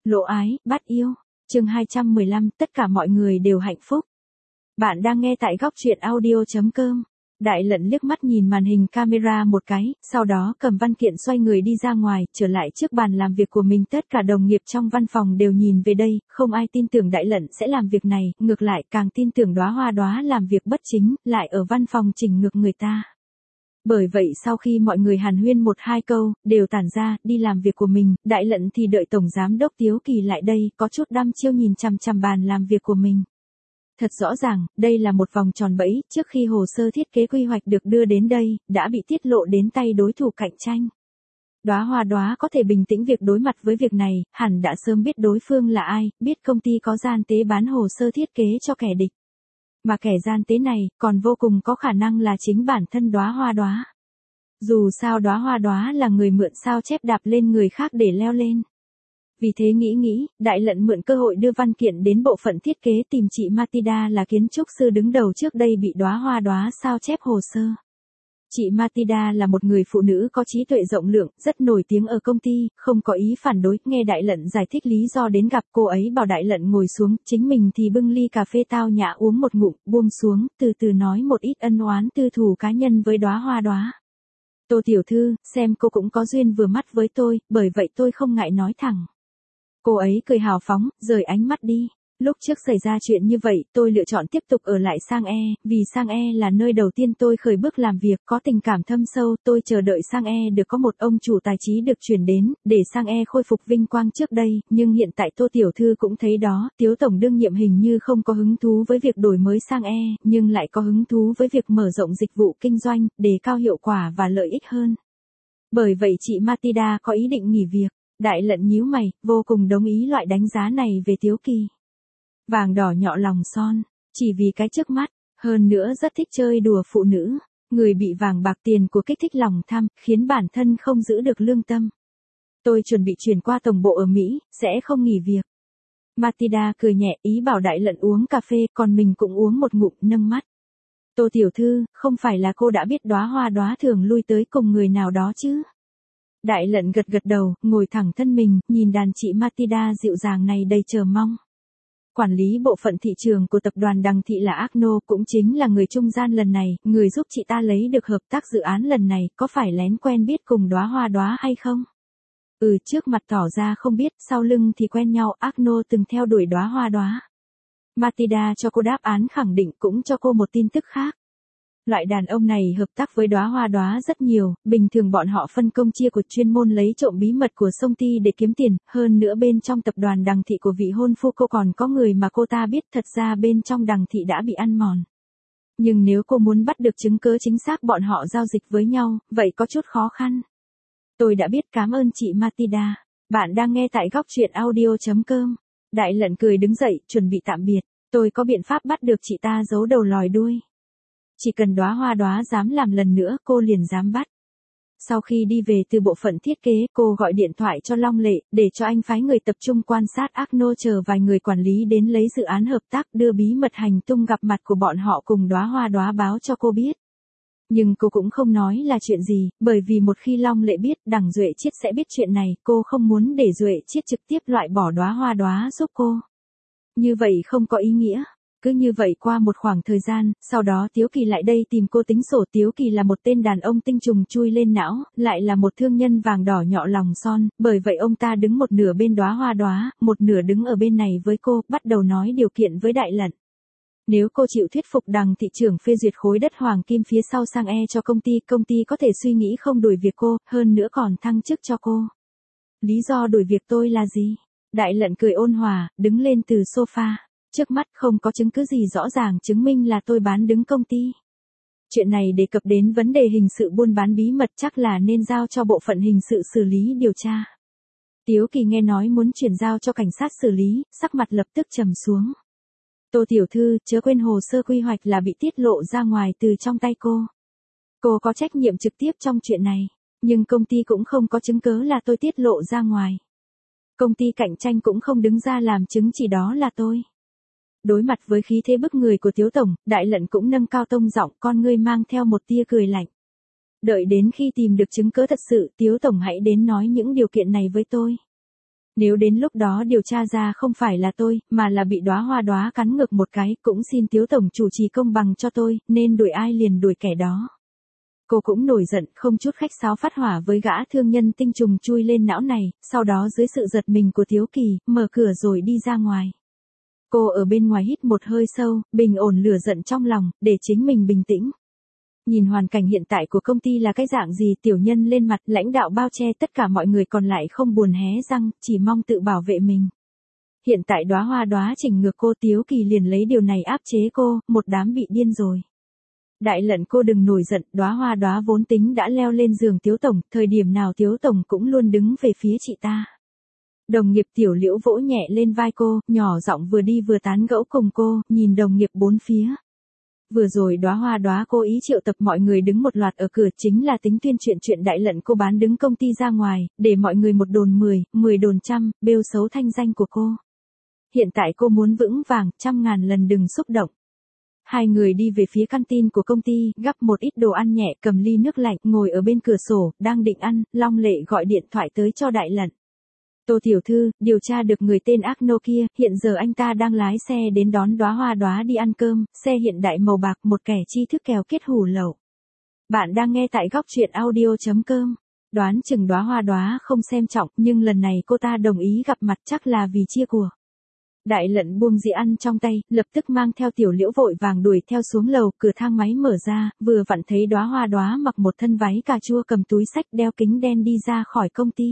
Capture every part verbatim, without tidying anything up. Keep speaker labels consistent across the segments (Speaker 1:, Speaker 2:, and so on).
Speaker 1: Lộ ái, bắt yêu. Chương hai trăm mười lăm, tất cả mọi người đều hạnh phúc. Bạn đang nghe tại góc truyện audio chấm com. Đại Lận liếc mắt nhìn màn hình camera một cái, sau đó cầm văn kiện xoay người đi ra ngoài, trở lại trước bàn làm việc của mình. Tất cả đồng nghiệp trong văn phòng đều nhìn về đây, không ai tin tưởng Đại Lận sẽ làm việc này, ngược lại càng tin tưởng Đóa Hoa Đóa làm việc bất chính, lại ở văn phòng chỉnh ngược người ta. Bởi vậy sau khi mọi người hàn huyên một hai câu, đều tản ra, đi làm việc của mình, Đại Lận thì đợi Tổng Giám Đốc Tiếu Kỳ lại đây, có chút đăm chiêu nhìn chằm chằm bàn làm việc của mình. Thật rõ ràng, đây là một vòng tròn bẫy, trước khi hồ sơ thiết kế quy hoạch được đưa đến đây, đã bị tiết lộ đến tay đối thủ cạnh tranh. Đóa Hoa Đóa có thể bình tĩnh việc đối mặt với việc này, hẳn đã sớm biết đối phương là ai, biết công ty có gian tế bán hồ sơ thiết kế cho kẻ địch. Mà kẻ gian tế này, còn vô cùng có khả năng là chính bản thân Đóa Hoa Đóa. Dù sao Đóa Hoa Đóa là người mượn sao chép đạp lên người khác để leo lên. Vì thế nghĩ nghĩ, Đại Lận mượn cơ hội đưa văn kiện đến bộ phận thiết kế tìm chị Matilda là kiến trúc sư đứng đầu trước đây bị Đóa Hoa Đóa sao chép hồ sơ. Chị Matilda là một người phụ nữ có trí tuệ rộng lượng, rất nổi tiếng ở công ty, không có ý phản đối, nghe Đại Lận giải thích lý do đến gặp cô ấy, bảo Đại Lận ngồi xuống, chính mình thì bưng ly cà phê tao nhã uống một ngụm, buông xuống, từ từ nói một ít ân oán tư thù cá nhân với Đóa Hoa Đóa. Tô tiểu thư, xem cô cũng có duyên vừa mắt với tôi, bởi vậy tôi không ngại nói thẳng. Cô ấy cười hào phóng, rời ánh mắt đi. Lúc trước xảy ra chuyện như vậy, tôi lựa chọn tiếp tục ở lại Sang E, vì Sang E là nơi đầu tiên tôi khởi bước làm việc, có tình cảm thâm sâu, tôi chờ đợi Sang E được có một ông chủ tài trí được chuyển đến, để Sang E khôi phục vinh quang trước đây, nhưng hiện tại Tô tiểu thư cũng thấy đó, Tiếu tổng đương nhiệm hình như không có hứng thú với việc đổi mới Sang E, nhưng lại có hứng thú với việc mở rộng dịch vụ kinh doanh, đề cao hiệu quả và lợi ích hơn. Bởi vậy chị Matilda có ý định nghỉ việc. Đại Lận nhíu mày, vô cùng đồng ý loại đánh giá này về Tiếu Kỳ. Vàng đỏ nhọ lòng son, chỉ vì cái trước mắt, hơn nữa rất thích chơi đùa phụ nữ, người bị vàng bạc tiền của kích thích lòng tham, khiến bản thân không giữ được lương tâm. Tôi chuẩn bị chuyển qua tổng bộ ở Mỹ, sẽ không nghỉ việc. Matilda cười nhẹ, ý bảo Đại Lận uống cà phê, còn mình cũng uống một ngụm, nâng mắt. Tô tiểu thư, không phải là cô đã biết Đóa Hoa Đóa thường lui tới cùng người nào đó chứ? Đại Lận gật gật đầu, ngồi thẳng thân mình, nhìn đàn chị Matilda dịu dàng này đầy chờ mong. Quản lý bộ phận thị trường của tập đoàn Đằng Thị là Agno, cũng chính là người trung gian lần này, người giúp chị ta lấy được hợp tác dự án lần này, có phải lén quen biết cùng Đóa Hoa Đóa hay không? Ừ, trước mặt tỏ ra không biết, sau lưng thì quen nhau, Agno từng theo đuổi Đóa Hoa Đóa. Matilda cho cô đáp án khẳng định, cũng cho cô một tin tức khác. Loại đàn ông này hợp tác với Đóa Hoa Đóa rất nhiều, bình thường bọn họ phân công chia của chuyên môn lấy trộm bí mật của Song Ty để kiếm tiền, hơn nữa bên trong tập đoàn Đằng Thị của vị hôn phu cô còn có người mà cô ta biết, thật ra bên trong Đằng Thị đã bị ăn mòn. Nhưng nếu cô muốn bắt được chứng cứ chính xác bọn họ giao dịch với nhau, vậy có chút khó khăn. Tôi đã biết, cảm ơn chị Matilda. Bạn đang nghe tại góc truyện audio chấm com. Đại Lận cười đứng dậy, chuẩn bị tạm biệt. Tôi có biện pháp bắt được chị ta giấu đầu lòi đuôi. Chỉ cần Đóa Hoa Đóa dám làm lần nữa, cô liền dám bắt. Sau khi đi về từ bộ phận thiết kế, cô gọi điện thoại cho Long Lệ, để cho anh phái người tập trung quan sát Agno, chờ vài người quản lý đến lấy dự án hợp tác, đưa bí mật hành tung gặp mặt của bọn họ cùng Đóa Hoa Đóa báo cho cô biết. Nhưng cô cũng không nói là chuyện gì, bởi vì một khi Long Lệ biết, Đằng Duệ Chiết sẽ biết chuyện này, cô không muốn để Duệ Chiết trực tiếp loại bỏ Đóa Hoa Đóa giúp cô. Như vậy không có ý nghĩa. Cứ như vậy qua một khoảng thời gian, sau đó Tiếu Kỳ lại đây tìm cô tính sổ. Tiếu Kỳ là một tên đàn ông tinh trùng chui lên não, lại là một thương nhân vàng đỏ nhọ lòng son, bởi vậy ông ta đứng một nửa bên Đóa Hoa Đóa, một nửa đứng ở bên này với cô, bắt đầu nói điều kiện với Đại Lận. Nếu cô chịu thuyết phục Đằng thị trưởng phê duyệt khối đất hoàng kim phía sau Sang E cho công ty, công ty có thể suy nghĩ không đuổi việc cô, hơn nữa còn thăng chức cho cô. Lý do đuổi việc tôi là gì? Đại Lận cười ôn hòa, đứng lên từ sofa. Trước mắt không có chứng cứ gì rõ ràng chứng minh là tôi bán đứng công ty. Chuyện này đề cập đến vấn đề hình sự buôn bán bí mật, chắc là nên giao cho bộ phận hình sự xử lý điều tra. Tiếu Kỳ nghe nói muốn chuyển giao cho cảnh sát xử lý, sắc mặt lập tức trầm xuống. Tô tiểu thư, chớ quên hồ sơ quy hoạch là bị tiết lộ ra ngoài từ trong tay cô. Cô có trách nhiệm trực tiếp trong chuyện này, nhưng công ty cũng không có chứng cứ là tôi tiết lộ ra ngoài. Công ty cạnh tranh cũng không đứng ra làm chứng chỉ đó là tôi. Đối mặt với khí thế bức người của Tiếu tổng, Đại Lận cũng nâng cao tông giọng, con ngươi mang theo một tia cười lạnh. Đợi đến khi tìm được chứng cứ thật sự, Tiếu tổng hãy đến nói những điều kiện này với tôi. Nếu đến lúc đó điều tra ra không phải là tôi, mà là bị đóa hoa đóa cắn ngược một cái, cũng xin Tiếu tổng chủ trì công bằng cho tôi, nên đuổi ai liền đuổi kẻ đó. Cô cũng nổi giận, không chút khách sáo phát hỏa với gã thương nhân tinh trùng chui lên não này, sau đó dưới sự giật mình của Tiếu Kỳ, mở cửa rồi đi ra ngoài. Cô ở bên ngoài hít một hơi sâu, bình ổn lửa giận trong lòng, để chính mình bình tĩnh. Nhìn hoàn cảnh hiện tại của công ty là cái dạng gì, tiểu nhân lên mặt, lãnh đạo bao che, tất cả mọi người còn lại không buồn hé răng, chỉ mong tự bảo vệ mình. Hiện tại đóa hoa đóa chỉnh ngược cô, Tiếu Kỳ liền lấy điều này áp chế cô, một đám bị điên rồi. Đại lận cô đừng nổi giận, đóa hoa đóa vốn tính đã leo lên giường Tiếu tổng, thời điểm nào Tiếu tổng cũng luôn đứng về phía chị ta. Đồng nghiệp Tiểu Liễu vỗ nhẹ lên vai cô, nhỏ giọng vừa đi vừa tán gẫu cùng cô, nhìn đồng nghiệp bốn phía. Vừa rồi đóa hoa đóa cố ý triệu tập mọi người đứng một loạt ở cửa, chính là tính tuyên chuyện chuyện đại lận cô bán đứng công ty ra ngoài, để mọi người một đồn mười, mười đồn trăm, bêu xấu thanh danh của cô. Hiện tại cô muốn vững vàng, trăm ngàn lần đừng xúc động. Hai người đi về phía canteen của công ty, gắp một ít đồ ăn nhẹ, cầm ly nước lạnh, ngồi ở bên cửa sổ, đang định ăn, Long Lệ gọi điện thoại tới cho đại lận. Tô tiểu thư, điều tra được người tên ác nô kia, hiện giờ anh ta đang lái xe đến đón đóa hoa đóa đi ăn cơm, xe hiện đại màu bạc, một kẻ tri thức kèo kết hủ lậu. Bạn đang nghe tại góc truyện audio.com. Đoán chừng đóa hoa đóa không xem trọng, nhưng lần này cô ta đồng ý gặp mặt chắc là vì chia của. Đại lận buông dĩa ăn trong tay, lập tức mang theo Tiểu Liễu vội vàng đuổi theo xuống lầu, cửa thang máy mở ra, vừa vặn thấy đóa hoa đóa mặc một thân váy cà chua cầm túi xách đeo kính đen đi ra khỏi công ty.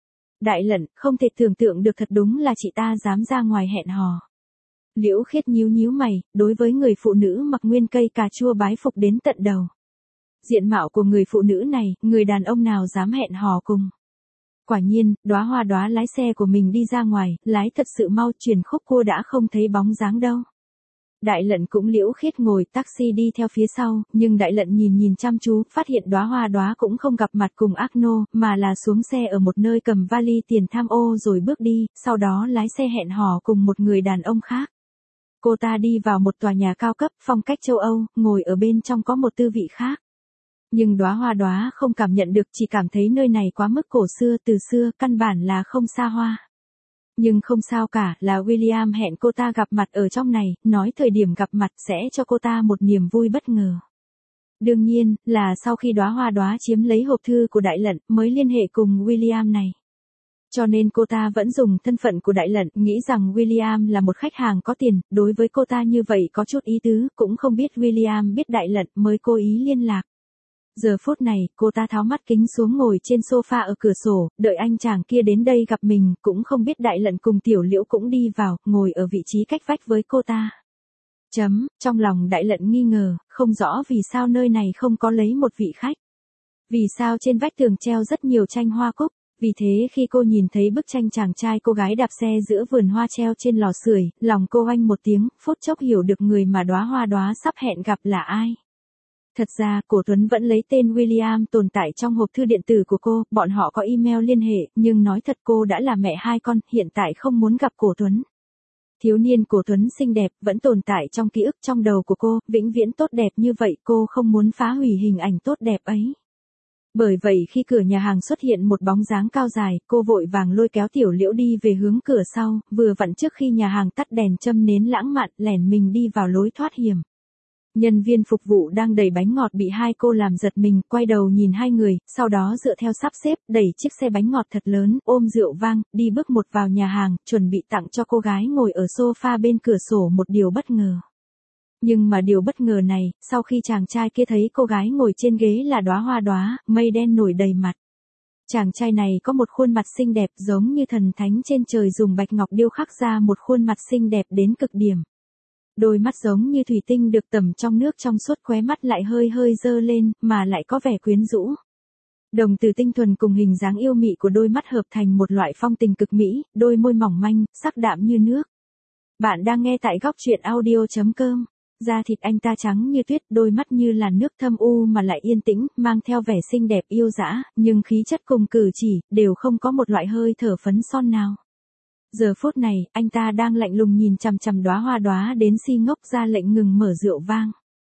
Speaker 1: Đại lận, không thể tưởng tượng được, thật đúng là chị ta dám ra ngoài hẹn hò. Liễu Khiết nhíu nhíu mày, đối với người phụ nữ mặc nguyên cây cà chua bái phục đến tận đầu. Diện mạo của người phụ nữ này, người đàn ông nào dám hẹn hò cùng. Quả nhiên, đóa hoa đóa lái xe của mình đi ra ngoài, lái thật sự mau, chuyển khúc cua đã không thấy bóng dáng đâu. Đại lận cũng Liễu Khiết ngồi taxi đi theo phía sau, nhưng đại lận nhìn nhìn chăm chú, phát hiện đóa hoa đóa cũng không gặp mặt cùng ác nô, mà là xuống xe ở một nơi cầm vali tiền tham ô rồi bước đi, sau đó lái xe hẹn hò cùng một người đàn ông khác. Cô ta đi vào một tòa nhà cao cấp, phong cách châu Âu, ngồi ở bên trong có một tư vị khác. Nhưng đóa hoa đóa không cảm nhận được, chỉ cảm thấy nơi này quá mức cổ xưa, từ xưa, căn bản là không xa hoa. Nhưng không sao cả, là William hẹn cô ta gặp mặt ở trong này, nói thời điểm gặp mặt sẽ cho cô ta một niềm vui bất ngờ. Đương nhiên, là sau khi đóa hoa đóa chiếm lấy hộp thư của đại lận, mới liên hệ cùng William này. Cho nên cô ta vẫn dùng thân phận của đại lận, nghĩ rằng William là một khách hàng có tiền, đối với cô ta như vậy có chút ý tứ, cũng không biết William biết đại lận mới cố ý liên lạc. Giờ phút này, cô ta tháo mắt kính xuống ngồi trên sofa ở cửa sổ, đợi anh chàng kia đến đây gặp mình, cũng không biết đại lận cùng Tiểu Liễu cũng đi vào, ngồi ở vị trí cách vách với cô ta. Chấm, trong lòng đại lận nghi ngờ, không rõ vì sao nơi này không có lấy một vị khách. Vì sao trên vách tường treo rất nhiều tranh hoa cúc, vì thế khi cô nhìn thấy bức tranh chàng trai cô gái đạp xe giữa vườn hoa treo trên lò sưởi, lòng cô oanh một tiếng, phút chốc hiểu được người mà đóa hoa đóa sắp hẹn gặp là ai. Thật ra, Cổ Tuấn vẫn lấy tên William tồn tại trong hộp thư điện tử của cô, bọn họ có email liên hệ, nhưng nói thật cô đã là mẹ hai con, hiện tại không muốn gặp Cổ Tuấn. Thiếu niên Cổ Tuấn xinh đẹp, vẫn tồn tại trong ký ức trong đầu của cô, vĩnh viễn tốt đẹp như vậy, cô không muốn phá hủy hình ảnh tốt đẹp ấy. Bởi vậy khi cửa nhà hàng xuất hiện một bóng dáng cao dài, cô vội vàng lôi kéo Tiểu Liễu đi về hướng cửa sau, vừa vặn trước khi nhà hàng tắt đèn châm nến lãng mạn, lẻn mình đi vào lối thoát hiểm. Nhân viên phục vụ đang đẩy bánh ngọt bị hai cô làm giật mình, quay đầu nhìn hai người, sau đó dựa theo sắp xếp, đẩy chiếc xe bánh ngọt thật lớn, ôm rượu vang, đi bước một vào nhà hàng, chuẩn bị tặng cho cô gái ngồi ở sofa bên cửa sổ một điều bất ngờ. Nhưng mà điều bất ngờ này, sau khi chàng trai kia thấy cô gái ngồi trên ghế là đóa hoa đóa, mây đen nổi đầy mặt. Chàng trai này có một khuôn mặt xinh đẹp giống như thần thánh trên trời dùng bạch ngọc điêu khắc ra một khuôn mặt xinh đẹp đến cực điểm. Đôi mắt giống như thủy tinh được tẩm trong nước trong suốt, khóe mắt lại hơi hơi dơ lên, mà lại có vẻ quyến rũ. Đồng từ tinh thuần cùng hình dáng yêu mị của đôi mắt hợp thành một loại phong tình cực mỹ, đôi môi mỏng manh, sắc đạm như nước. Bạn đang nghe tại góc truyện audio.com. Da thịt anh ta trắng như tuyết, đôi mắt như là nước thâm u mà lại yên tĩnh, mang theo vẻ xinh đẹp yêu dã, nhưng khí chất cùng cử chỉ, đều không có một loại hơi thở phấn son nào. Giờ phút này, anh ta đang lạnh lùng nhìn chằm chằm đóa hoa đóa đến si ngốc, ra lệnh ngừng mở rượu vang.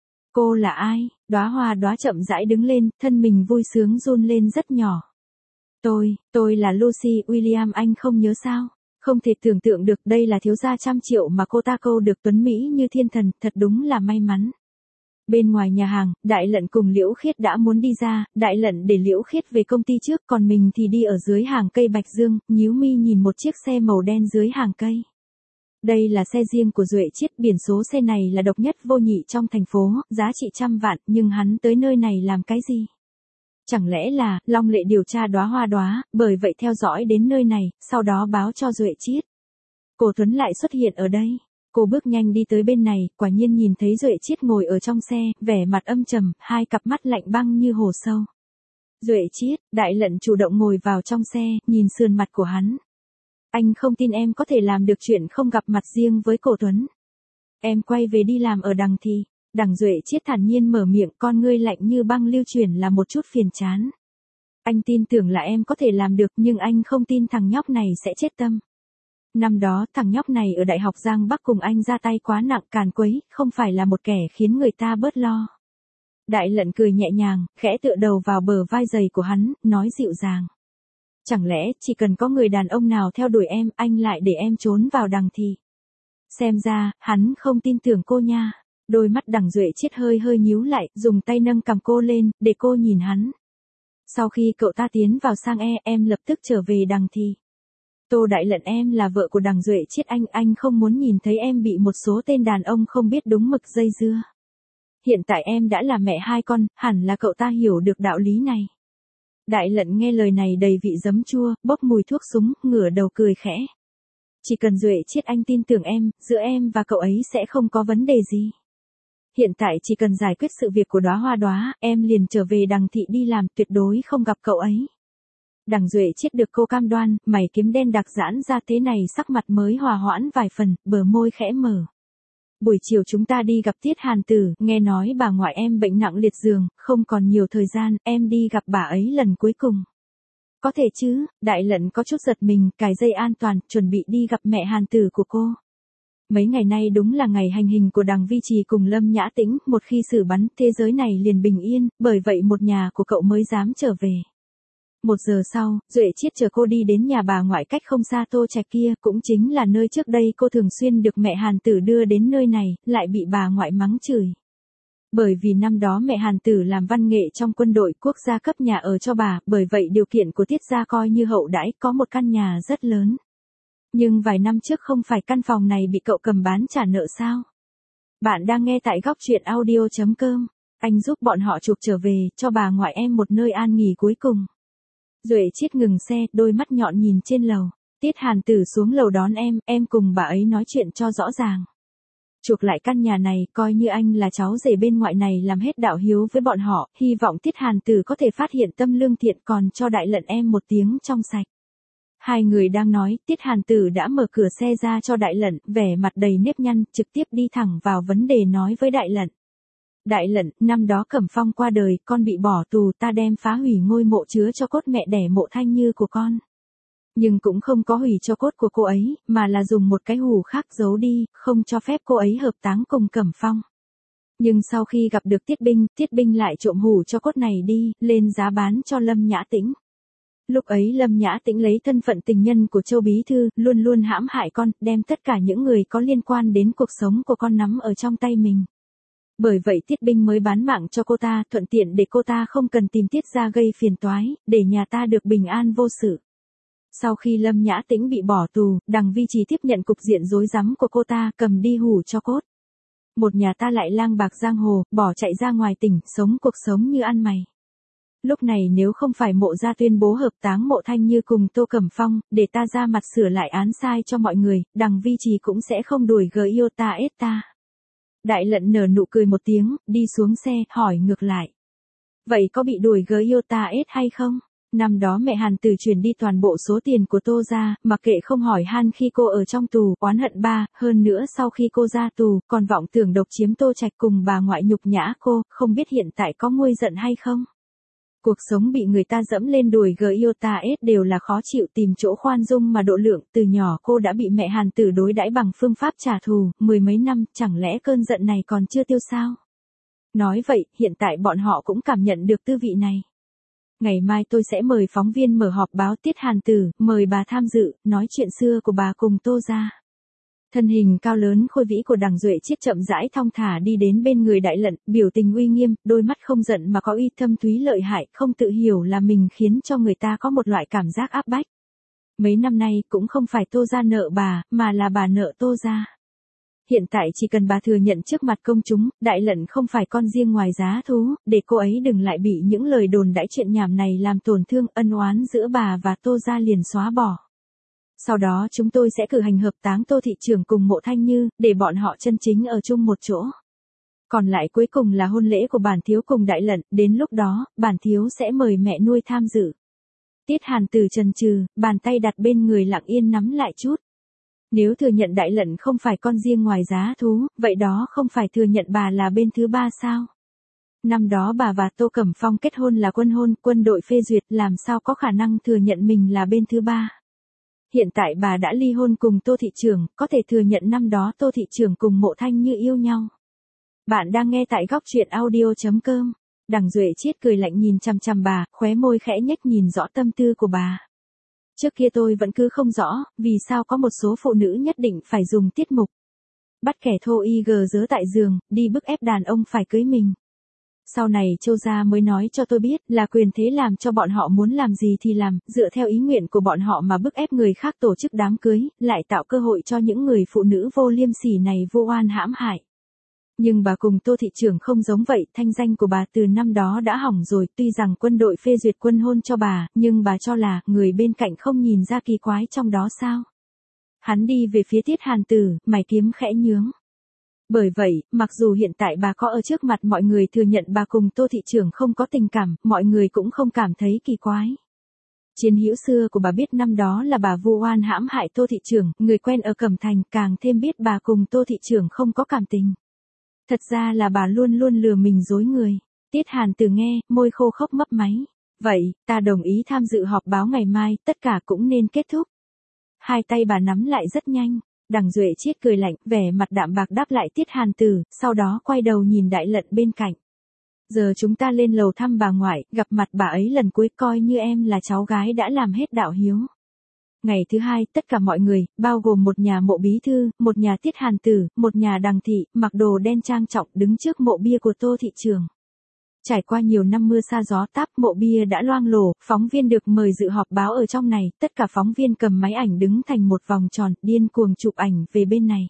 Speaker 1: Cô là ai? Đóa hoa đóa chậm rãi đứng lên, thân mình vui sướng run lên rất nhỏ. Tôi, tôi là Lucy William, anh không nhớ sao? Không thể tưởng tượng được, đây là thiếu gia trăm triệu mà cô ta câu được tuấn Mỹ như thiên thần, thật đúng là may mắn. Bên ngoài nhà hàng, Đại Lận cùng Liễu Khiết đã muốn đi ra, Đại Lận để Liễu Khiết về công ty trước, còn mình thì đi ở dưới hàng cây bạch dương, nhíu mi nhìn một chiếc xe màu đen dưới hàng cây. Đây là xe riêng của Duệ Chiết, biển số xe này là độc nhất vô nhị trong thành phố, giá trị trăm vạn, nhưng hắn tới nơi này làm cái gì? Chẳng lẽ là, Long Lệ điều tra Đóa Hoa Đóa, bởi vậy theo dõi đến nơi này, sau đó báo cho Duệ Chiết. Cổ Tuấn lại xuất hiện ở đây. Cô bước nhanh đi tới bên này, quả nhiên nhìn thấy Duệ Chiết ngồi ở trong xe, vẻ mặt âm trầm, hai cặp mắt lạnh băng như hồ sâu. Duệ Chiết, Đại Lận chủ động ngồi vào trong xe, nhìn sườn mặt của hắn. Anh không tin em có thể làm được chuyện không gặp mặt riêng với Cổ Tuấn. Em quay về đi làm ở Đằng thì. Đằng Duệ Chiết thản nhiên mở miệng, con ngươi lạnh như băng lưu chuyển là một chút phiền chán. Anh tin tưởng là em có thể làm được, nhưng anh không tin thằng nhóc này sẽ chết tâm. Năm đó thằng nhóc này ở Đại học Giang Bắc cùng anh ra tay quá nặng, càn quấy, không phải là một kẻ khiến người ta bớt lo. Đại Lận cười nhẹ nhàng, khẽ tựa đầu vào bờ vai dày của hắn, nói dịu dàng. Chẳng lẽ chỉ cần có người đàn ông nào theo đuổi em, anh lại để em trốn vào Đằng thì? Xem ra, hắn không tin tưởng cô nha. Đôi mắt Đằng Duệ Chiết hơi hơi nhíu lại, dùng tay nâng cằm cô lên, để cô nhìn hắn. Sau khi cậu ta tiến vào sang e, em lập tức trở về Đằng thì. Tô Đại Lận, em là vợ của Đằng Duệ Chiết, anh, anh không muốn nhìn thấy em bị một số tên đàn ông không biết đúng mực dây dưa. Hiện tại em đã là mẹ hai con, hẳn là cậu ta hiểu được đạo lý này. Đại Lận nghe lời này đầy vị giấm chua, bốc mùi thuốc súng, ngửa đầu cười khẽ. Chỉ cần Duệ Chiết anh tin tưởng em, giữa em và cậu ấy sẽ không có vấn đề gì. Hiện tại chỉ cần giải quyết sự việc của Đóa Hoa Đóa, em liền trở về Đằng thị đi làm, tuyệt đối không gặp cậu ấy. Đằng Duệ Chiết được cô cam đoan, mày kiếm đen đặc giãn ra thế này, sắc mặt mới hòa hoãn vài phần, bờ môi khẽ mở. Buổi chiều chúng ta đi gặp Tiết Hàn Tử, nghe nói bà ngoại em bệnh nặng liệt giường, không còn nhiều thời gian, em đi gặp bà ấy lần cuối cùng. Có thể chứ? Đại Lận có chút giật mình, cài dây an toàn, chuẩn bị đi gặp mẹ Hàn Tử của cô. Mấy ngày nay đúng là ngày hành hình của Đằng Vi Trì cùng Lâm Nhã Tĩnh, một khi xử bắn, thế giới này liền bình yên, bởi vậy một nhà của cậu mới dám trở về. Một giờ sau, Duệ Chiết chờ cô đi đến nhà bà ngoại cách không xa Tô Trạch kia, cũng chính là nơi trước đây cô thường xuyên được mẹ Hàn Tử đưa đến nơi này, lại bị bà ngoại mắng chửi. Bởi vì năm đó mẹ Hàn Tử làm văn nghệ trong quân đội, quốc gia cấp nhà ở cho bà, bởi vậy điều kiện của Tiết gia coi như hậu đãi, có một căn nhà rất lớn. Nhưng vài năm trước không phải căn phòng này bị cậu cầm bán trả nợ sao? Bạn đang nghe tại góc truyện audio chấm com. Anh giúp bọn họ chuộc trở về, cho bà ngoại em một nơi an nghỉ cuối cùng. Duệ Chiết ngừng xe, đôi mắt nhọn nhìn trên lầu. Tiết Hàn Tử xuống lầu đón em, em cùng bà ấy nói chuyện cho rõ ràng. Chuộc lại căn nhà này, coi như anh là cháu rể bên ngoại này làm hết đạo hiếu với bọn họ, hy vọng Tiết Hàn Tử có thể phát hiện tâm lương thiện, còn cho Đại Lận em một tiếng trong sạch. Hai người đang nói, Tiết Hàn Tử đã mở cửa xe ra cho Đại Lận, vẻ mặt đầy nếp nhăn, trực tiếp đi thẳng vào vấn đề nói với Đại Lận. Đại Lận, năm đó Cẩm Phong qua đời, con bị bỏ tù, ta đem phá hủy ngôi mộ chứa cho cốt mẹ đẻ Mộ Thanh Như của con. Nhưng cũng không có hủy cho cốt của cô ấy, mà là dùng một cái hủ khác giấu đi, không cho phép cô ấy hợp táng cùng Cẩm Phong. Nhưng sau khi gặp được Tiết Binh, Tiết Binh lại trộm hủ cho cốt này đi, lên giá bán cho Lâm Nhã Tĩnh. Lúc ấy Lâm Nhã Tĩnh lấy thân phận tình nhân của Châu Bí Thư, luôn luôn hãm hại con, đem tất cả những người có liên quan đến cuộc sống của con nắm ở trong tay mình. Bởi vậy Tiết Binh mới bán mạng cho cô ta, thuận tiện để cô ta không cần tìm Tiết gia gây phiền toái, để nhà ta được bình an vô sự. Sau khi Lâm Nhã Tĩnh bị bỏ tù, Đằng Vi Trì tiếp nhận cục diện rối rắm của cô ta, cầm đi hủ cho cốt. Một nhà ta lại lang bạc giang hồ, bỏ chạy ra ngoài tỉnh, sống cuộc sống như ăn mày. Lúc này nếu không phải Mộ gia tuyên bố hợp táng Mộ Thanh Như cùng Tô Cẩm Phong, để ta ra mặt sửa lại án sai cho mọi người, Đằng Vi Trì cũng sẽ không đuổi Giota ta. Đại Lận nở nụ cười một tiếng, đi xuống xe, hỏi ngược lại. Vậy có bị đuổi Giota hay không? Năm đó mẹ Hàn Tử chuyển đi toàn bộ số tiền của Tô gia, mặc kệ không hỏi han khi cô ở trong tù, oán hận ba, hơn nữa sau khi cô ra tù, còn vọng tưởng độc chiếm Tô Trạch cùng bà ngoại nhục nhã cô, không biết hiện tại có nguôi giận hay không? Cuộc sống bị người ta dẫm lên đùi Giota đều là khó chịu, tìm chỗ khoan dung mà độ lượng, từ nhỏ cô đã bị mẹ Hàn Tử đối đãi bằng phương pháp trả thù, mười mấy năm, chẳng lẽ cơn giận này còn chưa tiêu sao? Nói vậy, hiện tại bọn họ cũng cảm nhận được tư vị này. Ngày mai tôi sẽ mời phóng viên mở họp báo Tiết Hàn Tử, mời bà tham dự, nói chuyện xưa của bà cùng Tô gia. Thân hình cao lớn khôi vĩ của Đằng Duệ Chiết chậm rãi thong thả đi đến bên người Đại Lận, biểu tình uy nghiêm, đôi mắt không giận mà có uy thâm thúy lợi hại, không tự hiểu là mình khiến cho người ta có một loại cảm giác áp bách. Mấy năm nay cũng không phải Tô gia nợ bà, mà là bà nợ Tô gia. Hiện tại chỉ cần bà thừa nhận trước mặt công chúng, Đại Lận không phải con riêng ngoài giá thú, để cô ấy đừng lại bị những lời đồn đãi chuyện nhảm này làm tổn thương, ân oán giữa bà và Tô gia liền xóa bỏ. Sau đó chúng tôi sẽ cử hành hợp táng Tô thị trưởng cùng Mộ Thanh Như, để bọn họ chân chính ở chung một chỗ. Còn lại cuối cùng là hôn lễ của bản thiếu cùng Đại Lận, đến lúc đó, bản thiếu sẽ mời mẹ nuôi tham dự. Tiết Hàn Tử chần chừ, bàn tay đặt bên người lặng yên nắm lại chút. Nếu thừa nhận Đại Lận không phải con riêng ngoài giá thú, vậy đó không phải thừa nhận bà là bên thứ ba sao? Năm đó bà và Tô Cẩm Phong kết hôn là quân hôn, quân đội phê duyệt, làm sao có khả năng thừa nhận mình là bên thứ ba? Hiện tại bà đã ly hôn cùng Tô thị trưởng, có thể thừa nhận năm đó Tô thị trưởng cùng Mộ Thanh Như yêu nhau. Bạn đang nghe tại góc truyện audio chấm com. Đằng Duệ Chiết cười lạnh nhìn chằm chằm bà, khóe môi khẽ nhếch nhìn rõ tâm tư của bà. Trước kia tôi vẫn cứ không rõ, vì sao có một số phụ nữ nhất định phải dùng tiết mục. Bắt kẻ thô y gờ dớ tại giường, đi bức ép đàn ông phải cưới mình. Sau này Châu gia mới nói cho tôi biết là quyền thế làm cho bọn họ muốn làm gì thì làm, dựa theo ý nguyện của bọn họ mà bức ép người khác tổ chức đám cưới, lại tạo cơ hội cho những người phụ nữ vô liêm sỉ này vô oan hãm hại. Nhưng bà cùng Tô thị trưởng không giống vậy, thanh danh của bà từ năm đó đã hỏng rồi, tuy rằng quân đội phê duyệt quân hôn cho bà, nhưng bà cho là người bên cạnh không nhìn ra kỳ quái trong đó sao? Hắn đi về phía Tiết Hàn Tử, mày kiếm khẽ nhướng. Bởi vậy, mặc dù hiện tại bà có ở trước mặt mọi người thừa nhận bà cùng Tô thị trưởng không có tình cảm, mọi người cũng không cảm thấy kỳ quái. Chiến hữu xưa của bà biết năm đó là bà vu oan hãm hại Tô thị trưởng, người quen ở Cẩm Thành càng thêm biết bà cùng Tô thị trưởng không có cảm tình. Thật ra là bà luôn luôn lừa mình dối người. Tiết Hàn Tử nghe, môi khô khốc mấp máy. Vậy, ta đồng ý tham dự họp báo ngày mai, tất cả cũng nên kết thúc. Hai tay bà nắm lại rất nhanh. Đằng Duệ Chiết cười lạnh, vẻ mặt đạm bạc đáp lại Tiết Hàn Tử, sau đó quay đầu nhìn Đại Lận bên cạnh. Giờ chúng ta lên lầu thăm bà ngoại, gặp mặt bà ấy lần cuối, coi như em là cháu gái đã làm hết đạo hiếu. Ngày thứ hai, tất cả mọi người, bao gồm một nhà Mộ bí thư, một nhà Tiết Hàn Tử, một nhà Đằng thị, mặc đồ đen trang trọng đứng trước mộ bia của Tô thị trưởng. Trải qua nhiều năm mưa sa gió táp, mộ bia đã loang lổ, phóng viên được mời dự họp báo ở trong này, tất cả phóng viên cầm máy ảnh đứng thành một vòng tròn, điên cuồng chụp ảnh về bên này.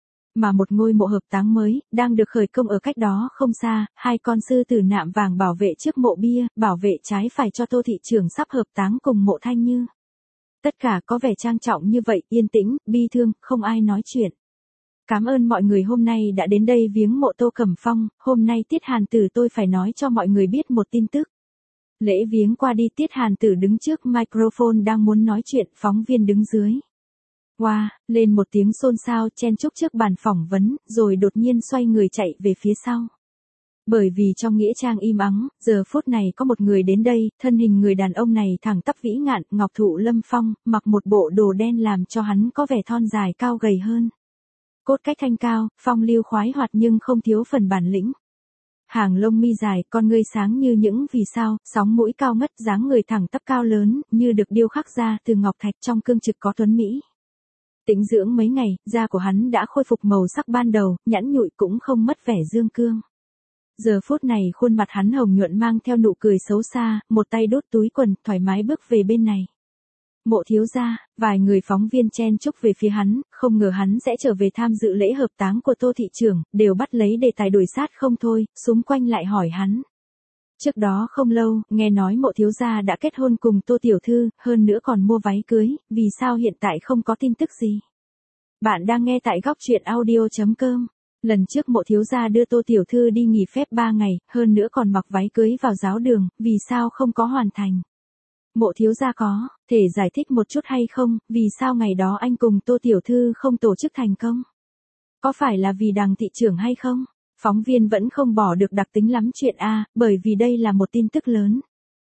Speaker 1: Mà một ngôi mộ hợp táng mới, đang được khởi công ở cách đó không xa, hai con sư tử nạm vàng bảo vệ trước mộ bia, bảo vệ trái phải cho Tô thị trưởng sắp hợp táng cùng Mộ Thanh Như. Tất cả có vẻ trang trọng như vậy, yên tĩnh, bi thương, không ai nói chuyện. Cảm ơn mọi người hôm nay đã đến đây viếng mộ Tô Cẩm Phong, hôm nay Tiết Hàn Tử tôi phải nói cho mọi người biết một tin tức. Lễ viếng qua đi, Tiết Hàn Tử đứng trước microphone đang muốn nói chuyện, phóng viên đứng dưới. Wow, lên một tiếng xôn xao chen chúc trước bàn phỏng vấn, rồi đột nhiên xoay người chạy về phía sau. Bởi vì trong nghĩa trang im ắng, giờ phút này có một người đến đây, thân hình người đàn ông này thẳng tắp vĩ ngạn, ngọc thụ lâm phong, mặc một bộ đồ đen làm cho hắn có vẻ thon dài cao gầy hơn. Cốt cách thanh cao, phong lưu khoái hoạt nhưng không thiếu phần bản lĩnh. Hàng lông mi dài, con ngươi sáng như những vì sao, sóng mũi cao ngất, dáng người thẳng tắp cao lớn, như được điêu khắc ra từ ngọc thạch, trong cương trực có tuấn mỹ. Tĩnh dưỡng mấy ngày, da của hắn đã khôi phục màu sắc ban đầu, nhẵn nhụi cũng không mất vẻ dương cương. Giờ phút này khuôn mặt hắn hồng nhuận mang theo nụ cười xấu xa, một tay đút túi quần, thoải mái bước về bên này. Mộ thiếu gia, vài người phóng viên chen chúc về phía hắn, không ngờ hắn sẽ trở về tham dự lễ hợp táng của Tô thị trưởng, đều bắt lấy đề tài đuổi sát không thôi, xúm quanh lại hỏi hắn. Trước đó không lâu, nghe nói Mộ thiếu gia đã kết hôn cùng Tô tiểu thư, hơn nữa còn mua váy cưới, vì sao hiện tại không có tin tức gì? Bạn đang nghe tại góc truyện audio chấm com. Lần trước Mộ thiếu gia đưa Tô tiểu thư đi nghỉ phép ba ngày, hơn nữa còn mặc váy cưới vào giáo đường, vì sao không có hoàn thành? Mộ thiếu gia có thể giải thích một chút hay không, vì sao ngày đó anh cùng Tô tiểu thư không tổ chức thành công? Có phải là vì Đằng thị trưởng hay không? Phóng viên vẫn không bỏ được đặc tính lắm chuyện a, bởi vì đây là một tin tức lớn.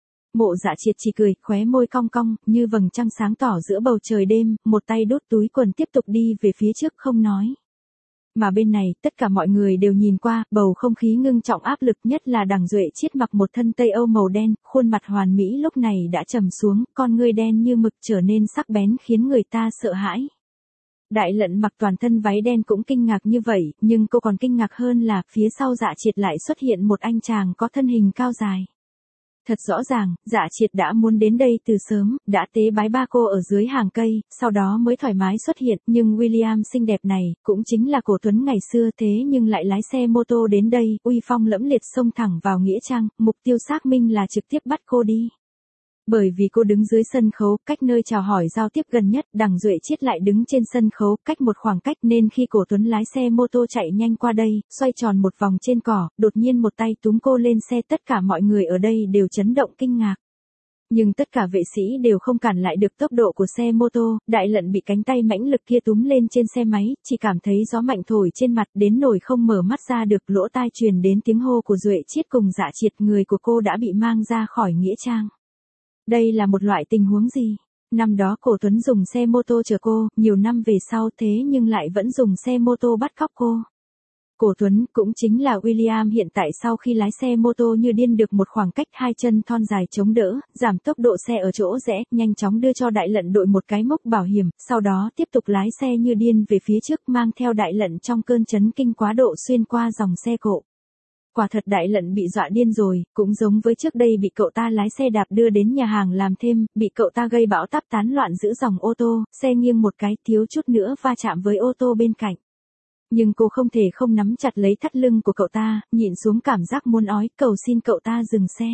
Speaker 1: Mộ Dạ Triệt chỉ cười, khóe môi cong cong, như vầng trăng sáng tỏ giữa bầu trời đêm, một tay đút túi quần tiếp tục đi về phía trước không nói. Mà bên này, tất cả mọi người đều nhìn qua, bầu không khí ngưng trọng áp lực, nhất là Đằng Duệ Chiết mặc một thân Tây Âu màu đen, khuôn mặt hoàn mỹ lúc này đã trầm xuống, con ngươi đen như mực trở nên sắc bén khiến người ta sợ hãi. Đại Lận mặc toàn thân váy đen cũng kinh ngạc như vậy, nhưng cô còn kinh ngạc hơn là, phía sau Dạ Triệt lại xuất hiện một anh chàng có thân hình cao dài. Thật rõ ràng, Dạ Triệt đã muốn đến đây từ sớm, đã tế bái ba cô ở dưới hàng cây, sau đó mới thoải mái xuất hiện, nhưng William xinh đẹp này, cũng chính là Cổ Tuấn ngày xưa thế nhưng lại lái xe mô tô đến đây, uy phong lẫm liệt xông thẳng vào nghĩa trang, mục tiêu xác minh là trực tiếp bắt cô đi. Bởi vì cô đứng dưới sân khấu, cách nơi chào hỏi giao tiếp gần nhất, Đằng Duệ Chiết lại đứng trên sân khấu, cách một khoảng cách nên khi Cổ Tuấn lái xe mô tô chạy nhanh qua đây, xoay tròn một vòng trên cỏ, đột nhiên một tay túm cô lên xe, tất cả mọi người ở đây đều chấn động kinh ngạc. Nhưng tất cả vệ sĩ đều không cản lại được tốc độ của xe mô tô, Đại Lận bị cánh tay mãnh lực kia túm lên trên xe máy, chỉ cảm thấy gió mạnh thổi trên mặt đến nỗi không mở mắt ra được, lỗ tai truyền đến tiếng hô của Duệ Chiết cùng Dạ Triệt, người của cô đã bị mang ra khỏi nghĩa trang. Đây là một loại tình huống gì? Năm đó Cổ Tuấn dùng xe mô tô chở cô, nhiều năm về sau thế nhưng lại vẫn dùng xe mô tô bắt cóc cô. Cổ Tuấn cũng chính là William hiện tại sau khi lái xe mô tô như điên được một khoảng cách, hai chân thon dài chống đỡ, giảm tốc độ xe ở chỗ rẽ, nhanh chóng đưa cho Đại Lận đội một cái mốc bảo hiểm, sau đó tiếp tục lái xe như điên về phía trước, mang theo Đại Lận trong cơn chấn kinh quá độ xuyên qua dòng xe cộ. Quả thật Đại Lận bị dọa điên rồi, cũng giống với trước đây bị cậu ta lái xe đạp đưa đến nhà hàng làm thêm, bị cậu ta gây bão táp tán loạn giữa dòng ô tô, xe nghiêng một cái thiếu chút nữa va chạm với ô tô bên cạnh. Nhưng cô không thể không nắm chặt lấy thắt lưng của cậu ta, nhịn xuống cảm giác muốn ói, cầu xin cậu ta dừng xe.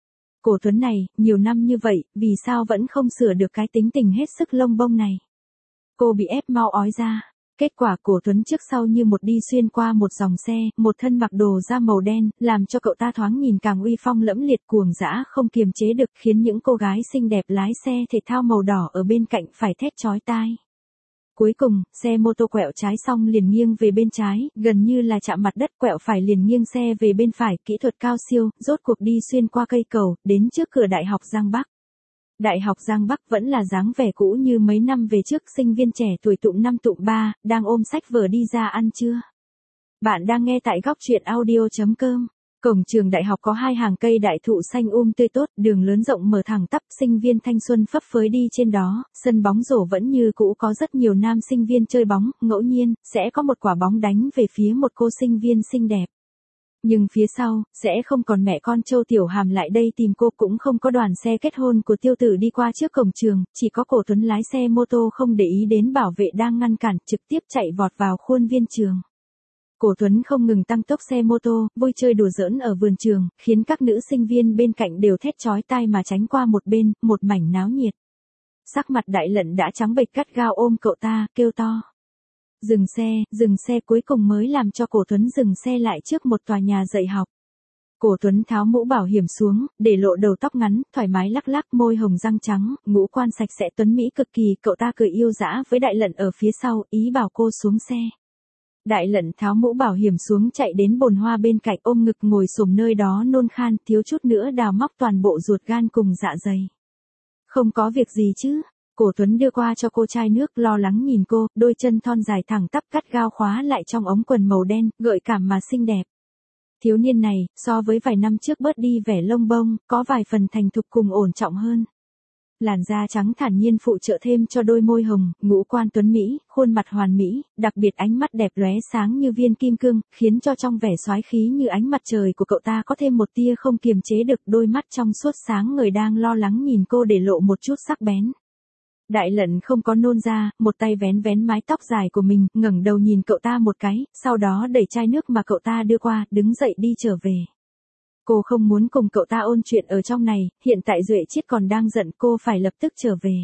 Speaker 1: Cổ Tuấn này, nhiều năm như vậy, vì sao vẫn không sửa được cái tính tình hết sức lông bông này? Cô bị ép mau ói ra. Kết quả Cổ Tuấn trước sau như một đi xuyên qua một dòng xe, một thân mặc đồ da màu đen, làm cho cậu ta thoáng nhìn càng uy phong lẫm liệt, cuồng dã không kiềm chế được, khiến những cô gái xinh đẹp lái xe thể thao màu đỏ ở bên cạnh phải thét chói tai. Cuối cùng, xe mô tô quẹo trái xong liền nghiêng về bên trái, gần như là chạm mặt đất, quẹo phải liền nghiêng xe về bên phải, kỹ thuật cao siêu, rốt cuộc đi xuyên qua cây cầu, đến trước cửa Đại học Giang Bắc. Đại học Giang Bắc vẫn là dáng vẻ cũ như mấy năm về trước, sinh viên trẻ tuổi tụm năm tụm ba, đang ôm sách vở đi ra ăn trưa. Bạn đang nghe tại góc truyện audio chấm com. Cổng trường đại học có hai hàng cây đại thụ xanh um tươi tốt, đường lớn rộng mở thẳng tắp, sinh viên thanh xuân phấp phới đi trên đó, sân bóng rổ vẫn như cũ có rất nhiều nam sinh viên chơi bóng, ngẫu nhiên, sẽ có một quả bóng đánh về phía một cô sinh viên xinh đẹp. Nhưng phía sau, sẽ không còn mẹ con Châu Tiểu Hàm lại đây tìm cô, cũng không có đoàn xe kết hôn của Tiêu Tử đi qua trước cổng trường, chỉ có Cổ Tuấn lái xe mô tô không để ý đến bảo vệ đang ngăn cản, trực tiếp chạy vọt vào khuôn viên trường. Cổ Tuấn không ngừng tăng tốc xe mô tô, vui chơi đùa giỡn ở vườn trường, khiến các nữ sinh viên bên cạnh đều thét chói tai mà tránh qua một bên, một mảnh náo nhiệt. Sắc mặt Đại Lận đã trắng bệch, gắt gao ôm cậu ta, kêu to. Dừng xe, dừng xe, cuối cùng mới làm cho Cổ Tuấn dừng xe lại trước một tòa nhà dạy học. Cổ Tuấn tháo mũ bảo hiểm xuống, để lộ đầu tóc ngắn, thoải mái lắc lắc, môi hồng răng trắng, ngũ quan sạch sẽ tuấn mỹ cực kỳ, cậu ta cười yêu dã với Đại Lận ở phía sau, ý bảo cô xuống xe. Đại Lận tháo mũ bảo hiểm xuống, chạy đến bồn hoa bên cạnh, ôm ngực ngồi xổm nơi đó nôn khan, thiếu chút nữa đào móc toàn bộ ruột gan cùng dạ dày. Không có việc gì chứ? Cổ Tuấn đưa qua cho cô chai nước, lo lắng nhìn cô, đôi chân thon dài thẳng tắp cắt gao khóa lại trong ống quần màu đen, gợi cảm mà xinh đẹp. Thiếu niên này, so với vài năm trước bớt đi vẻ lông bông, có vài phần thành thục cùng ổn trọng hơn. Làn da trắng thản nhiên phụ trợ thêm cho đôi môi hồng, ngũ quan tuấn mỹ, khuôn mặt hoàn mỹ, đặc biệt ánh mắt đẹp lóe sáng như viên kim cương, khiến cho trong vẻ soái khí như ánh mặt trời của cậu ta có thêm một tia không kiềm chế được, đôi mắt trong suốt sáng người đang lo lắng nhìn cô để lộ một chút sắc bén. Đại Lận không có nôn ra, một tay vén vén mái tóc dài của mình, ngẩng đầu nhìn cậu ta một cái, sau đó đẩy chai nước mà cậu ta đưa qua, đứng dậy đi trở về. Cô không muốn cùng cậu ta ôn chuyện ở trong này, hiện tại Duệ Chiết còn đang giận, cô phải lập tức trở về.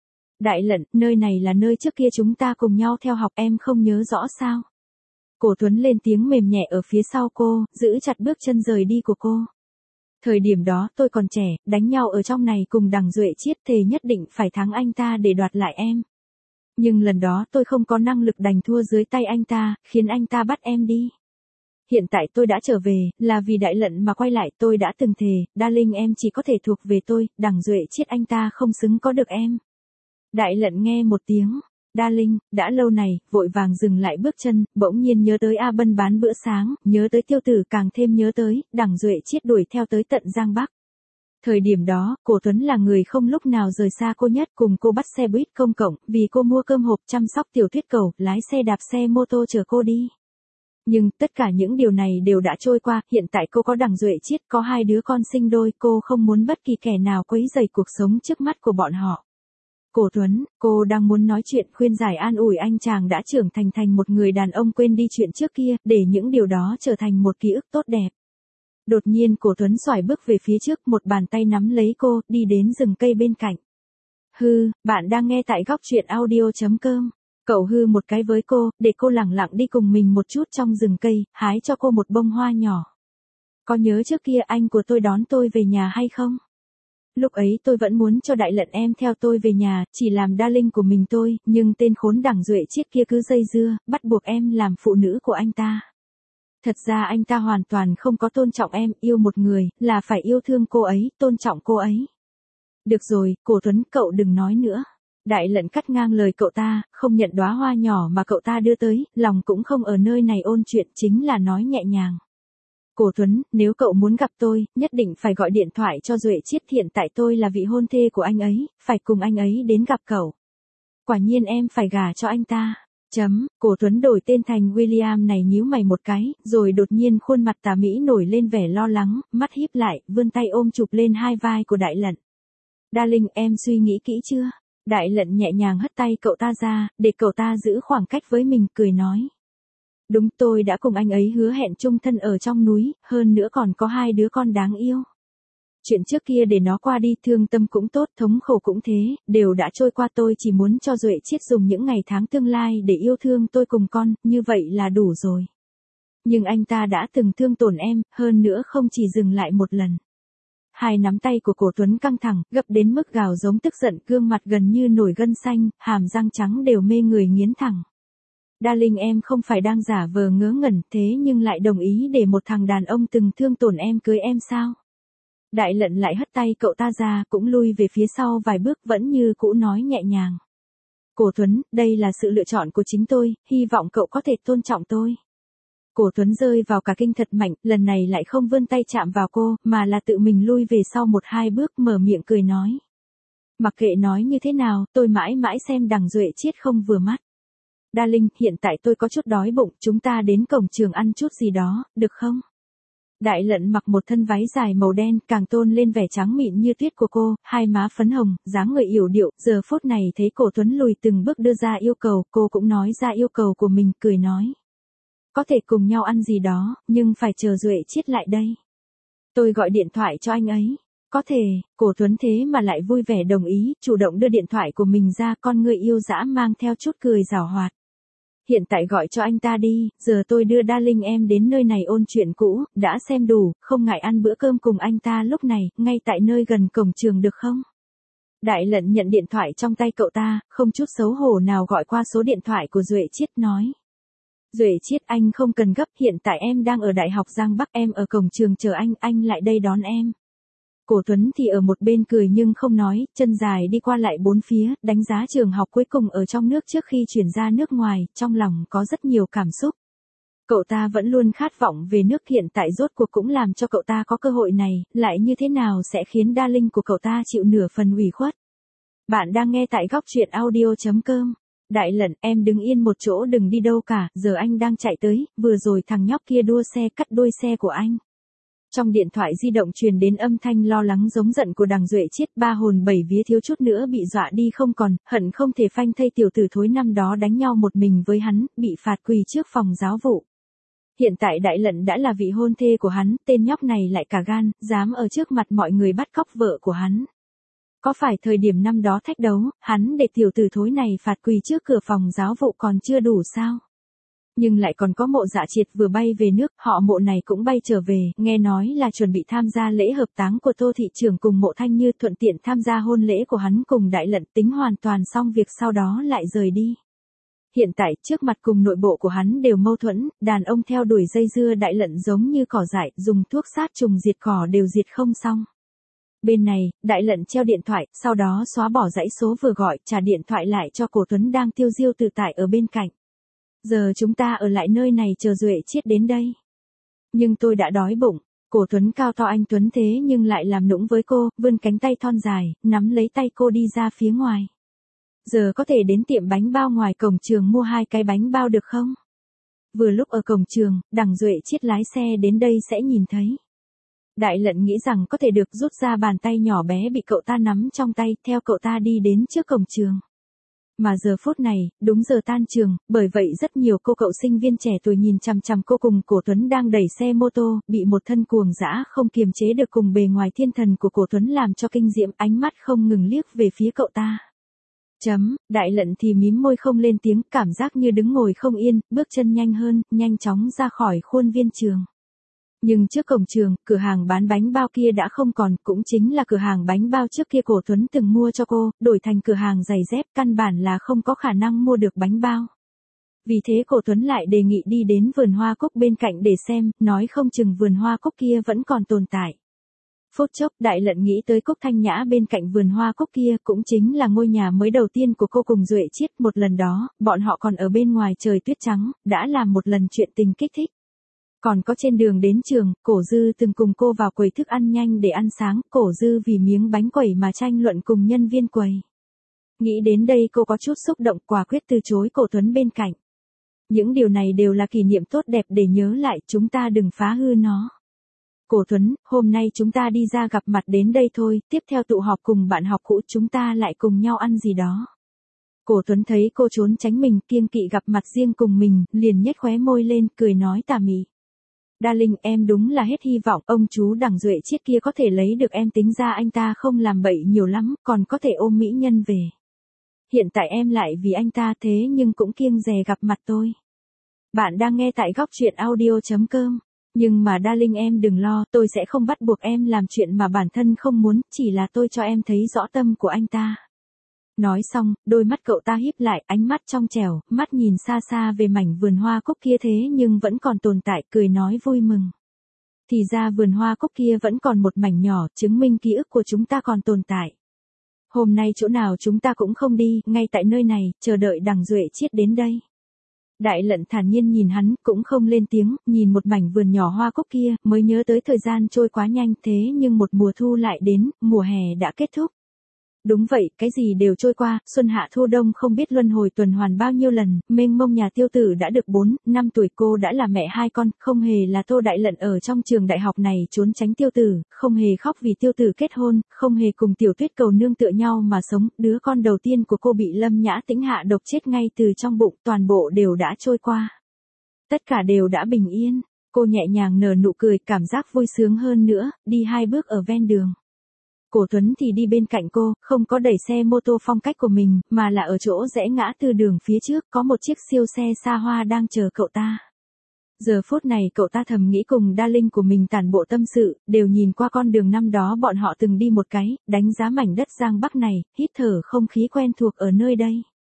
Speaker 1: Đại Lận, nơi này là nơi trước kia chúng ta cùng nhau theo học, em không nhớ rõ sao? Cổ Tuấn lên tiếng mềm nhẹ ở phía sau cô, giữ chặt bước chân rời đi của cô. Thời điểm đó tôi còn trẻ, đánh nhau ở trong này cùng Đằng Duệ Chiết, thề nhất định phải thắng anh ta để đoạt lại em. Nhưng lần đó tôi không có năng lực đành thua dưới tay anh ta, khiến anh ta bắt em đi. Hiện tại tôi đã trở về, là vì Đại Lận mà quay lại, tôi đã từng thề, darling em chỉ có thể thuộc về tôi, Đằng Duệ Chiết anh ta không xứng có được em. Đại Lận nghe một tiếng, Đa Linh, đã lâu này, vội vàng dừng lại bước chân, bỗng nhiên nhớ tới A Bân bán bữa sáng, nhớ tới Tiêu Tử, càng thêm nhớ tới, Đằng Duệ Chiết đuổi theo tới tận Giang Bắc. Thời điểm đó, Cổ Tuấn là người không lúc nào rời xa cô nhất, cùng cô bắt xe buýt công cộng, vì cô mua cơm hộp, chăm sóc Tiểu Tuyết Cầu, lái xe đạp xe mô tô chở cô đi. Nhưng tất cả những điều này đều đã trôi qua, hiện tại cô có Đằng Duệ Chiết, có hai đứa con sinh đôi, cô không muốn bất kỳ kẻ nào quấy rầy cuộc sống trước mắt của bọn họ. Cổ Tuấn, cô đang muốn nói chuyện khuyên giải an ủi anh chàng đã trưởng thành thành một người đàn ông, quên đi chuyện trước kia, để những điều đó trở thành một ký ức tốt đẹp. Đột nhiên Cổ Tuấn xoải bước về phía trước, một bàn tay nắm lấy cô, đi đến rừng cây bên cạnh. Hư, bạn đang nghe tại góc truyện audio chấm com. Cậu hư một cái với cô, để cô lẳng lặng đi cùng mình một chút trong rừng cây, hái cho cô một bông hoa nhỏ. Có nhớ trước kia anh của tôi đón tôi về nhà hay không? Lúc ấy tôi vẫn muốn cho Đại Lận em theo tôi về nhà, chỉ làm Đa Linh của mình tôi, nhưng tên khốn Đằng Duệ Chiết kia cứ dây dưa, bắt buộc em làm phụ nữ của anh ta. Thật ra anh ta hoàn toàn không có tôn trọng em, yêu một người, là phải yêu thương cô ấy, tôn trọng cô ấy. Được rồi, Cổ Tuấn, cậu đừng nói nữa. Đại Lận cắt ngang lời cậu ta, không nhận đóa hoa nhỏ mà cậu ta đưa tới, lòng cũng không ở nơi này ôn chuyện, chính là nói nhẹ nhàng. Cổ Tuấn, nếu cậu muốn gặp tôi, nhất định phải gọi điện thoại cho Duệ Chiết, hiện tại tôi là vị hôn thê của anh ấy, phải cùng anh ấy đến gặp cậu. Quả nhiên em phải gả cho anh ta. Chấm, Cổ Tuấn đổi tên thành William này nhíu mày một cái, rồi đột nhiên khuôn mặt tà mỹ nổi lên vẻ lo lắng, mắt híp lại, vươn tay ôm chụp lên hai vai của Đại Lận. Đa Linh, em suy nghĩ kỹ chưa? Đại Lận nhẹ nhàng hất tay cậu ta ra, để cậu ta giữ khoảng cách với mình, cười nói. Đúng, tôi đã cùng anh ấy hứa hẹn chung thân ở trong núi, hơn nữa còn có hai đứa con đáng yêu. Chuyện trước kia để nó qua đi, thương tâm cũng tốt, thống khổ cũng thế, đều đã trôi qua, tôi chỉ muốn cho Duệ Chiết dùng những ngày tháng tương lai để yêu thương tôi cùng con, như vậy là đủ rồi. Nhưng anh ta đã từng thương tổn em, hơn nữa không chỉ dừng lại một lần. Hai nắm tay của Cổ Tuấn căng thẳng, gấp đến mức gào giống tức giận, gương mặt gần như nổi gân xanh, hàm răng trắng đều mê người nghiến thẳng. Đa Linh, em không phải đang giả vờ ngớ ngẩn thế nhưng lại đồng ý để một thằng đàn ông từng thương tổn em cưới em sao? Đại Lận lại hất tay cậu ta ra, cũng lui về phía sau vài bước, vẫn như cũ nói nhẹ nhàng. Cổ Tuấn, đây là sự lựa chọn của chính tôi, hy vọng cậu có thể tôn trọng tôi. Cổ Tuấn rơi vào cả kinh thật mạnh, lần này lại không vươn tay chạm vào cô, mà là tự mình lui về sau một hai bước, mở miệng cười nói. Mặc kệ nói như thế nào, tôi mãi mãi xem Đằng Duệ Chiết không vừa mắt. Đa Linh, hiện tại tôi có chút đói bụng, chúng ta đến cổng trường ăn chút gì đó, được không? Đại Lận mặc một thân váy dài màu đen, càng tôn lên vẻ trắng mịn như tuyết của cô, hai má phấn hồng, dáng người yểu điệu, giờ phút này thấy Cổ Tuấn lùi từng bước đưa ra yêu cầu, cô cũng nói ra yêu cầu của mình, cười nói. Có thể cùng nhau ăn gì đó, nhưng phải chờ Duệ Chiết lại đây. Tôi gọi điện thoại cho anh ấy. Có thể, Cổ Tuấn thế mà lại vui vẻ đồng ý, chủ động đưa điện thoại của mình ra, con người yêu dã mang theo chút cười giảo hoạt. Hiện tại gọi cho anh ta đi, giờ tôi đưa Đa Linh em đến nơi này ôn chuyện cũ, đã xem đủ, không ngại ăn bữa cơm cùng anh ta lúc này, ngay tại nơi gần cổng trường được không? Đại Lận nhận điện thoại trong tay cậu ta, không chút xấu hổ nào gọi qua số điện thoại của Duệ Chiết, nói. Duệ Chiết, anh không cần gấp, hiện tại em đang ở Đại học Giang Bắc, em ở cổng trường chờ anh, anh lại đây đón em. Cổ Tuấn thì ở một bên cười nhưng không nói, chân dài đi qua lại bốn phía, đánh giá trường học cuối cùng ở trong nước trước khi chuyển ra nước ngoài, trong lòng có rất nhiều cảm xúc. Cậu ta vẫn luôn khát vọng về nước, hiện tại rốt cuộc cũng làm cho cậu ta có cơ hội này, lại như thế nào sẽ khiến Đa Linh của cậu ta chịu nửa phần ủy khuất. Bạn đang nghe tại góc truyện audio chấm com. Đại Lận, em đứng yên một chỗ đừng đi đâu cả, giờ anh đang chạy tới, vừa rồi thằng nhóc kia đua xe cắt đuôi xe của anh. Trong điện thoại di động truyền đến âm thanh lo lắng giống giận của Đằng Duệ Chiết, ba hồn bảy vía thiếu chút nữa bị dọa đi không còn, hận không thể phanh thây tiểu tử thối năm đó đánh nhau một mình với hắn, bị phạt quỳ trước phòng giáo vụ. Hiện tại Đại Lận đã là vị hôn thê của hắn, tên nhóc này lại cả gan, dám ở trước mặt mọi người bắt cóc vợ của hắn. Có phải thời điểm năm đó thách đấu, hắn để tiểu tử thối này phạt quỳ trước cửa phòng giáo vụ còn chưa đủ sao? Nhưng lại còn có Mộ Dạ Triệt vừa bay về nước, họ Mộ này cũng bay trở về, nghe nói là chuẩn bị tham gia lễ hợp táng của Tô thị trưởng cùng Mộ Thanh Như, thuận tiện tham gia hôn lễ của hắn cùng Đại Lận, tính hoàn toàn xong việc sau đó lại rời đi. Hiện tại, trước mặt cùng nội bộ của hắn đều mâu thuẫn, đàn ông theo đuổi dây dưa Đại Lận giống như cỏ dại, dùng thuốc sát trùng diệt cỏ đều diệt không xong. Bên này, Đại Lận treo điện thoại, sau đó xóa bỏ dãy số vừa gọi, trả điện thoại lại cho Cổ Tuấn đang tiêu diêu tự tại ở bên cạnh. Giờ chúng ta ở lại nơi này chờ Duệ Chiết đến đây. Nhưng tôi đã đói bụng. Cổ Tuấn cao to anh Tuấn thế nhưng lại làm nũng với cô, vươn cánh tay thon dài, nắm lấy tay cô đi ra phía ngoài. Giờ có thể đến tiệm bánh bao ngoài cổng trường mua hai cái bánh bao được không? Vừa lúc ở cổng trường, đằng Duệ Chiết lái xe đến đây sẽ nhìn thấy. Đại Lận nghĩ rằng có thể được rút ra bàn tay nhỏ bé bị cậu ta nắm trong tay, theo cậu ta đi đến trước cổng trường. Mà giờ phút này, đúng giờ tan trường, bởi vậy rất nhiều cô cậu sinh viên trẻ tuổi nhìn chằm chằm cô cùng Cổ Tuấn đang đẩy xe mô tô, bị một thân cuồng dã không kiềm chế được cùng bề ngoài thiên thần của Cổ Tuấn làm cho kinh diễm, ánh mắt không ngừng liếc về phía cậu ta. Chấm, Đại Lận thì mím môi không lên tiếng, cảm giác như đứng ngồi không yên, bước chân nhanh hơn, nhanh chóng ra khỏi khuôn viên trường. Nhưng trước cổng trường, cửa hàng bán bánh bao kia đã không còn, cũng chính là cửa hàng bánh bao trước kia Cổ Tuấn từng mua cho cô, đổi thành cửa hàng giày dép, căn bản là không có khả năng mua được bánh bao. Vì thế Cổ Tuấn lại đề nghị đi đến vườn hoa cúc bên cạnh để xem, nói không chừng vườn hoa cúc kia vẫn còn tồn tại. Phút chốc, Đại Lận nghĩ tới Cúc Thanh Nhã bên cạnh vườn hoa cúc kia, cũng chính là ngôi nhà mới đầu tiên của cô cùng Duệ Chiết, một lần đó, bọn họ còn ở bên ngoài trời tuyết trắng, đã làm một lần chuyện tình kích thích. Còn có trên đường đến trường, Cổ Dư từng cùng cô vào quầy thức ăn nhanh để ăn sáng, Cổ Dư vì miếng bánh quẩy mà tranh luận cùng nhân viên quầy. Nghĩ đến đây cô có chút xúc động, quả quyết từ chối Cổ Tuấn bên cạnh. Những điều này đều là kỷ niệm tốt đẹp để nhớ lại, chúng ta đừng phá hư nó. Cổ Tuấn, hôm nay chúng ta đi ra gặp mặt đến đây thôi, tiếp theo tụ họp cùng bạn học cũ chúng ta lại cùng nhau ăn gì đó. Cổ Tuấn thấy cô trốn tránh mình, kiêng kỵ gặp mặt riêng cùng mình, liền nhếch khóe môi lên, cười nói tà mị. Đa Linh, em đúng là hết hy vọng, ông chú đằng Duệ Chiết kia có thể lấy được em, tính ra anh ta không làm bậy nhiều lắm, còn có thể ôm mỹ nhân về. Hiện tại em lại vì anh ta thế nhưng cũng kiêng dè gặp mặt tôi. Bạn đang nghe tại góc truyện audio chấm com. Nhưng mà Đa Linh em đừng lo, tôi sẽ không bắt buộc em làm chuyện mà bản thân không muốn, chỉ là tôi cho em thấy rõ tâm của anh ta. Nói xong, đôi mắt cậu ta híp lại, ánh mắt trong trẻo, mắt nhìn xa xa về mảnh vườn hoa cúc kia thế nhưng vẫn còn tồn tại, cười nói vui mừng. Thì ra vườn hoa cúc kia vẫn còn một mảnh nhỏ, chứng minh ký ức của chúng ta còn tồn tại. Hôm nay chỗ nào chúng ta cũng không đi, ngay tại nơi này, chờ đợi đằng Duệ Chiết đến đây. Đại Lận thản nhiên nhìn hắn, cũng không lên tiếng, nhìn một mảnh vườn nhỏ hoa cúc kia, mới nhớ tới thời gian trôi quá nhanh, thế nhưng một mùa thu lại đến, mùa hè đã kết thúc. Đúng vậy, cái gì đều trôi qua, xuân hạ thu đông không biết luân hồi tuần hoàn bao nhiêu lần, mênh mông nhà Tiêu Tử đã được bốn, năm tuổi, cô đã là mẹ hai con, không hề là Tô Đại Lận ở trong trường đại học này trốn tránh Tiêu Tử, không hề khóc vì Tiêu Tử kết hôn, không hề cùng Tiểu Tuyết cầu nương tựa nhau mà sống, đứa con đầu tiên của cô bị Lâm Nhã Tĩnh hạ độc chết ngay từ trong bụng, toàn bộ đều đã trôi qua. Tất cả đều đã bình yên, cô nhẹ nhàng nở nụ cười, cảm giác vui sướng hơn nữa, đi hai bước ở ven đường. Cổ Tuấn thì đi bên cạnh cô, không có đẩy xe mô tô phong cách của mình, mà là ở chỗ rẽ ngã tư đường phía trước, có một chiếc siêu xe xa hoa đang chờ cậu ta. Giờ phút này cậu ta thầm nghĩ cùng Đa Linh của mình tản bộ tâm sự, đều nhìn qua con đường năm đó bọn họ từng đi một cái, đánh giá mảnh đất Giang Bắc này, hít thở không khí quen thuộc ở nơi đây.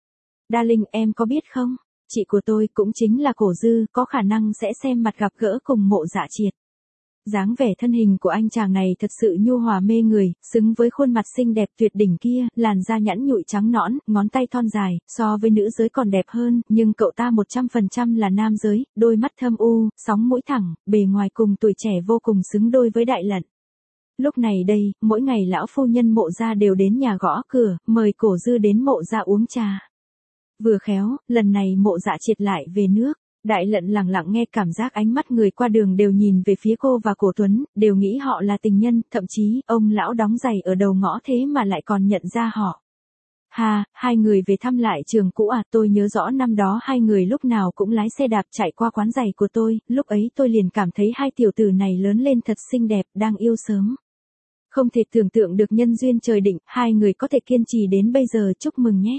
Speaker 1: Đa Linh, em có biết không, chị của tôi cũng chính là Cổ Dư, có khả năng sẽ xem mặt gặp gỡ cùng Mộ Dạ Triệt. Dáng vẻ thân hình của anh chàng này thật sự nhu hòa mê người, xứng với khuôn mặt xinh đẹp tuyệt đỉnh kia, làn da nhẵn nhụi trắng nõn, ngón tay thon dài, so với nữ giới còn đẹp hơn, nhưng cậu ta một trăm phần trăm là nam giới, đôi mắt thâm u, sóng mũi thẳng, bề ngoài cùng tuổi trẻ vô cùng xứng đôi với Đại Lận. Lúc này đây, mỗi ngày lão phu nhân Mộ gia đều đến nhà gõ cửa, mời Cổ Dư đến Mộ gia uống trà. Vừa khéo, lần này Mộ Dạ Triệt lại về nước. Đại Lận lặng lặng nghe, cảm giác ánh mắt người qua đường đều nhìn về phía cô và Cổ Tuấn, đều nghĩ họ là tình nhân, thậm chí, ông lão đóng giày ở đầu ngõ thế mà lại còn nhận ra họ. Ha, hai người về thăm lại trường cũ à, tôi nhớ rõ năm đó hai người lúc nào cũng lái xe đạp chạy qua quán giày của tôi, lúc ấy tôi liền cảm thấy hai tiểu tử này lớn lên thật xinh đẹp, đang yêu sớm. Không thể tưởng tượng được nhân duyên trời định, hai người có thể kiên trì đến bây giờ, chúc mừng nhé.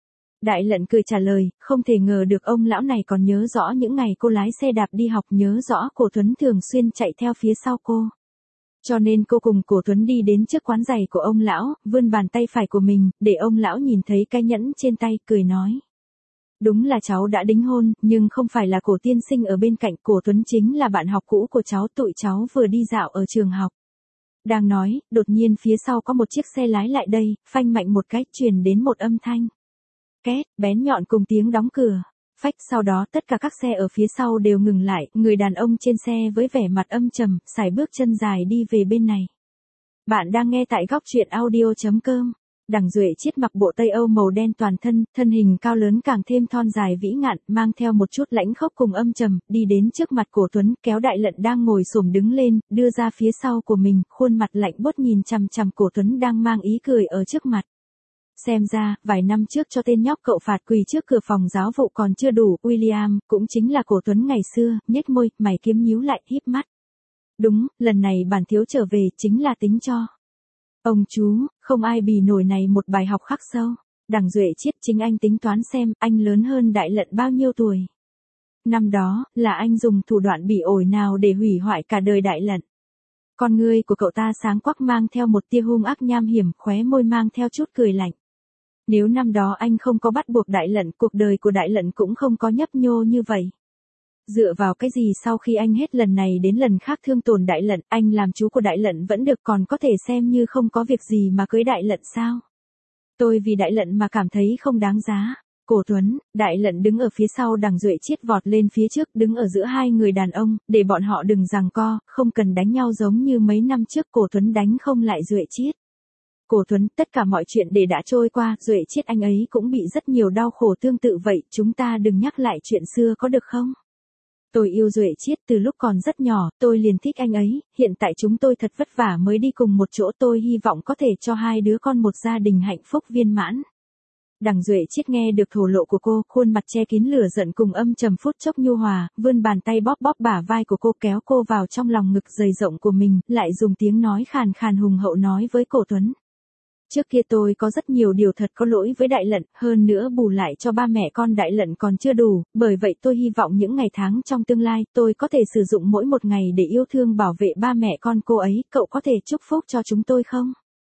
Speaker 1: Đại Lận cười trả lời, không thể ngờ được ông lão này còn nhớ rõ những ngày cô lái xe đạp đi học, nhớ rõ Cổ Tuấn thường xuyên chạy theo phía sau cô. Cho nên cô cùng Cổ Tuấn đi đến trước quán giày của ông lão, vươn bàn tay phải của mình, để ông lão nhìn thấy cái nhẫn trên tay, cười nói. Đúng là cháu đã đính hôn, nhưng không phải là Cổ tiên sinh ở bên cạnh, Cổ Tuấn chính là bạn học cũ của cháu, tụi cháu vừa đi dạo ở trường học. Đang nói, đột nhiên phía sau có một chiếc xe lái lại đây, phanh mạnh một cái, truyền đến một âm thanh két, bén nhọn cùng tiếng đóng cửa. Phách, sau đó tất cả các xe ở phía sau đều ngừng lại, người đàn ông trên xe với vẻ mặt âm trầm, sải bước chân dài đi về bên này. Bạn đang nghe tại góc truyện audio chấm com. Đằng Duệ Chiết mặc bộ Tây Âu màu đen toàn thân, thân hình cao lớn càng thêm thon dài vĩ ngạn, mang theo một chút lãnh khốc cùng âm trầm, đi đến trước mặt Cổ Tuấn, kéo Đại Lận đang ngồi xổm đứng lên, đưa ra phía sau của mình, khuôn mặt lạnh buốt nhìn chằm chằm Cổ Tuấn đang mang ý cười ở trước mặt. Xem ra, vài năm trước cho tên nhóc cậu phạt quỳ trước cửa phòng giáo vụ còn chưa đủ, William, cũng chính là Cổ Tuấn ngày xưa, nhếch môi, mày kiếm nhíu lại, híp mắt. Đúng, lần này bản thiếu trở về, chính là tính cho. Ông chú, không ai bì nổi này một bài học khắc sâu. Đằng Duệ Chiết, chính anh tính toán xem, anh lớn hơn Đại Lận bao nhiêu tuổi. Năm đó, là anh dùng thủ đoạn bỉ ổi nào để hủy hoại cả đời Đại Lận. Con ngươi của cậu ta sáng quắc mang theo một tia hung ác nham hiểm, khóe môi mang theo chút cười lạnh. Nếu năm đó anh không có bắt buộc Đại Lận, cuộc đời của Đại Lận cũng không có nhấp nhô như vậy. Dựa vào cái gì sau khi anh hết lần này đến lần khác thương tổn Đại Lận, anh làm chú của Đại Lận vẫn được, còn có thể xem như không có việc gì mà cưới Đại Lận sao? Tôi vì Đại Lận mà cảm thấy không đáng giá. Cổ Tuấn, Đại Lận đứng ở phía sau Đằng Duệ Chiết vọt lên phía trước, đứng ở giữa hai người đàn ông, để bọn họ đừng giằng co, không cần đánh nhau giống như mấy năm trước Cổ Tuấn đánh không lại Duệ Chiết. Cổ Tuấn, tất cả mọi chuyện để đã trôi qua, Duệ Chiết anh ấy cũng bị rất nhiều đau khổ tương tự vậy, chúng ta đừng nhắc lại chuyện xưa có được không? Tôi yêu Duệ Chiết từ lúc còn rất nhỏ, tôi liền thích anh ấy, hiện tại chúng tôi thật vất vả mới đi cùng một chỗ, tôi hy vọng có thể cho hai đứa con một gia đình hạnh phúc viên mãn. Đằng Duệ Chiết nghe được thổ lộ của cô, khuôn mặt che kín lửa giận cùng âm trầm phút chốc nhu hòa, vươn bàn tay bóp bóp bả vai của cô, kéo cô vào trong lòng ngực dày rộng của mình, lại dùng tiếng nói khàn khàn hùng hậu nói với Cổ Tuấn. Trước kia tôi có rất nhiều điều thật có lỗi với Đại Lận, hơn nữa bù lại cho ba mẹ con Đại Lận còn chưa đủ, bởi vậy tôi hy vọng những ngày tháng trong tương lai, tôi có thể sử dụng mỗi một ngày để yêu thương bảo vệ ba mẹ con cô ấy, cậu có thể chúc phúc cho chúng tôi không?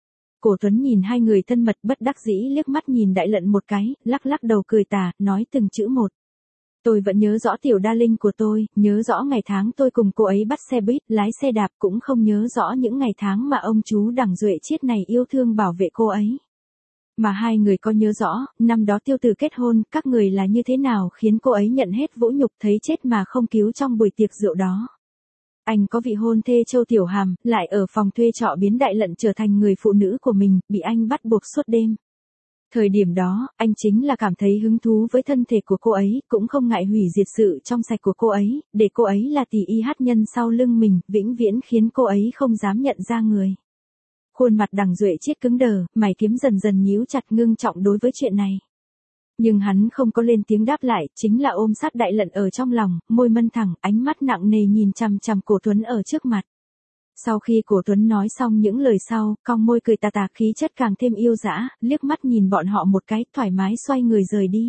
Speaker 1: Cổ Tuấn nhìn hai người thân mật bất đắc dĩ liếc mắt nhìn Đại Lận một cái, lắc lắc đầu cười tà, nói từng chữ một. Tôi vẫn nhớ rõ tiểu đa linh của tôi, nhớ rõ ngày tháng tôi cùng cô ấy bắt xe buýt, lái xe đạp, cũng không nhớ rõ những ngày tháng mà ông chú Đằng Duệ Chiết này yêu thương bảo vệ cô ấy. Mà hai người có nhớ rõ, năm đó tiêu từ kết hôn, các người là như thế nào khiến cô ấy nhận hết vũ nhục thấy chết mà không cứu trong buổi tiệc rượu đó. Anh có vị hôn thê Châu Tiểu Hàm, lại ở phòng thuê trọ biến Đại Lận trở thành người phụ nữ của mình, bị anh bắt buộc suốt đêm. Thời điểm đó, anh chính là cảm thấy hứng thú với thân thể của cô ấy, cũng không ngại hủy diệt sự trong sạch của cô ấy, để cô ấy là tỷ y hát nhân sau lưng mình, vĩnh viễn khiến cô ấy không dám nhận ra người. Khuôn mặt Đằng Duệ Chiết cứng đờ, mày kiếm dần dần nhíu chặt ngưng trọng đối với chuyện này. Nhưng hắn không có lên tiếng đáp lại, chính là ôm sát Đại Lận ở trong lòng, môi mân thẳng, ánh mắt nặng nề nhìn chằm chằm Cổ Tuấn ở trước mặt. Sau khi Cổ Tuấn nói xong những lời sau, cong môi cười tà tà, khí chất càng thêm yêu dã, liếc mắt nhìn bọn họ một cái, thoải mái xoay người rời đi.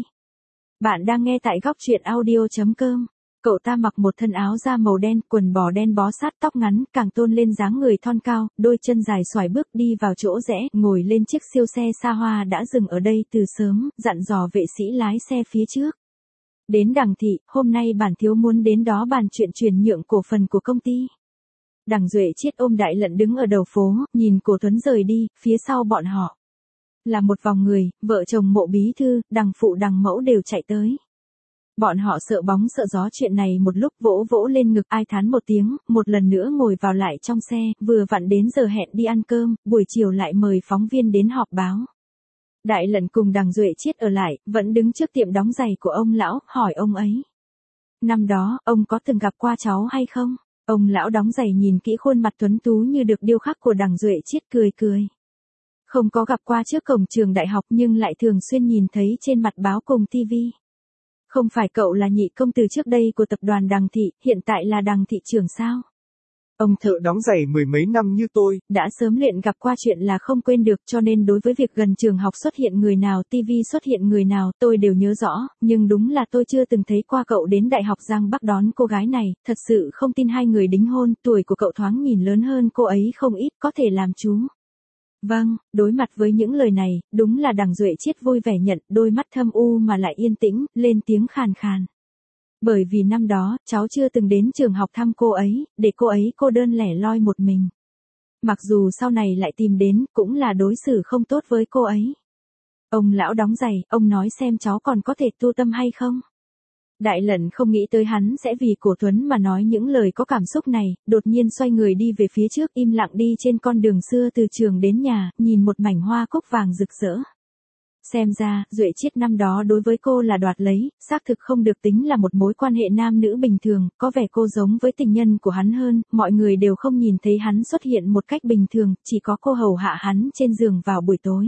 Speaker 1: Bạn đang nghe tại góc truyện audio chấm com. Cậu ta mặc một thân áo da màu đen, quần bò đen bó sát, tóc ngắn, càng tôn lên dáng người thon cao, đôi chân dài xoài bước đi vào chỗ rẽ, ngồi lên chiếc siêu xe xa hoa đã dừng ở đây từ sớm, dặn dò vệ sĩ lái xe phía trước. Đến Đằng thị, hôm nay bản thiếu muốn đến đó bàn chuyện chuyển nhượng cổ phần của công ty. Đằng Duệ Chiết ôm Đại Lận đứng ở đầu phố, nhìn Cổ Tuấn rời đi, phía sau bọn họ là một vòng người, vợ chồng Mộ bí thư, Đằng phụ Đằng mẫu đều chạy tới. Bọn họ sợ bóng sợ gió chuyện này một lúc vỗ vỗ lên ngực ai thán một tiếng, một lần nữa ngồi vào lại trong xe, vừa vặn đến giờ hẹn đi ăn cơm, buổi chiều lại mời phóng viên đến họp báo. Đại Lận cùng Đằng Duệ Chiết ở lại, vẫn đứng trước tiệm đóng giày của ông lão, hỏi ông ấy. Năm đó, ông có từng gặp qua cháu hay không? Ông lão đóng giày nhìn kỹ khuôn mặt tuấn tú như được điêu khắc của Đằng Duệ Chiết cười cười. Không có gặp qua trước cổng trường đại học nhưng lại thường xuyên nhìn thấy trên mặt báo cùng tivi. Không phải cậu là nhị công từ trước đây của tập đoàn Đằng thị, hiện tại là Đằng thị trưởng sao? Ông thợ
Speaker 2: đóng giày mười mấy năm như tôi,
Speaker 1: đã sớm luyện gặp qua chuyện là không quên được, cho nên đối với việc gần trường học xuất hiện người nào, tivi xuất hiện người nào, tôi đều nhớ rõ, nhưng đúng là tôi chưa từng thấy qua cậu đến Đại học Giang Bắc đón cô gái này, thật sự không tin hai người đính hôn, tuổi của cậu thoáng nhìn lớn hơn cô ấy không ít, có thể làm chú. Vâng, đối mặt với những lời này, đúng là Đằng Duệ Chiết vui vẻ nhận, đôi mắt thâm u mà lại yên tĩnh, lên tiếng khàn khàn. Bởi vì năm đó, cháu chưa từng đến trường học thăm cô ấy, để cô ấy cô đơn lẻ loi một mình. mặc dù sau này lại tìm đến, cũng là đối xử không tốt với cô ấy. Ông lão đóng giày, ông nói xem cháu còn có thể tu tâm hay không? Đại Lận không nghĩ tới hắn sẽ vì Cổ Tuấn mà nói những lời có cảm xúc này, đột nhiên xoay người đi về phía trước, im lặng đi trên con đường xưa từ trường đến nhà, nhìn một mảnh hoa cúc vàng rực rỡ. Xem ra, Duệ Chiết năm đó đối với cô là đoạt lấy, xác thực không được tính là một mối quan hệ nam nữ bình thường, có vẻ cô giống với tình nhân của hắn hơn, mọi người đều không nhìn thấy hắn xuất hiện một cách bình thường, chỉ có cô hầu hạ hắn trên giường vào buổi tối.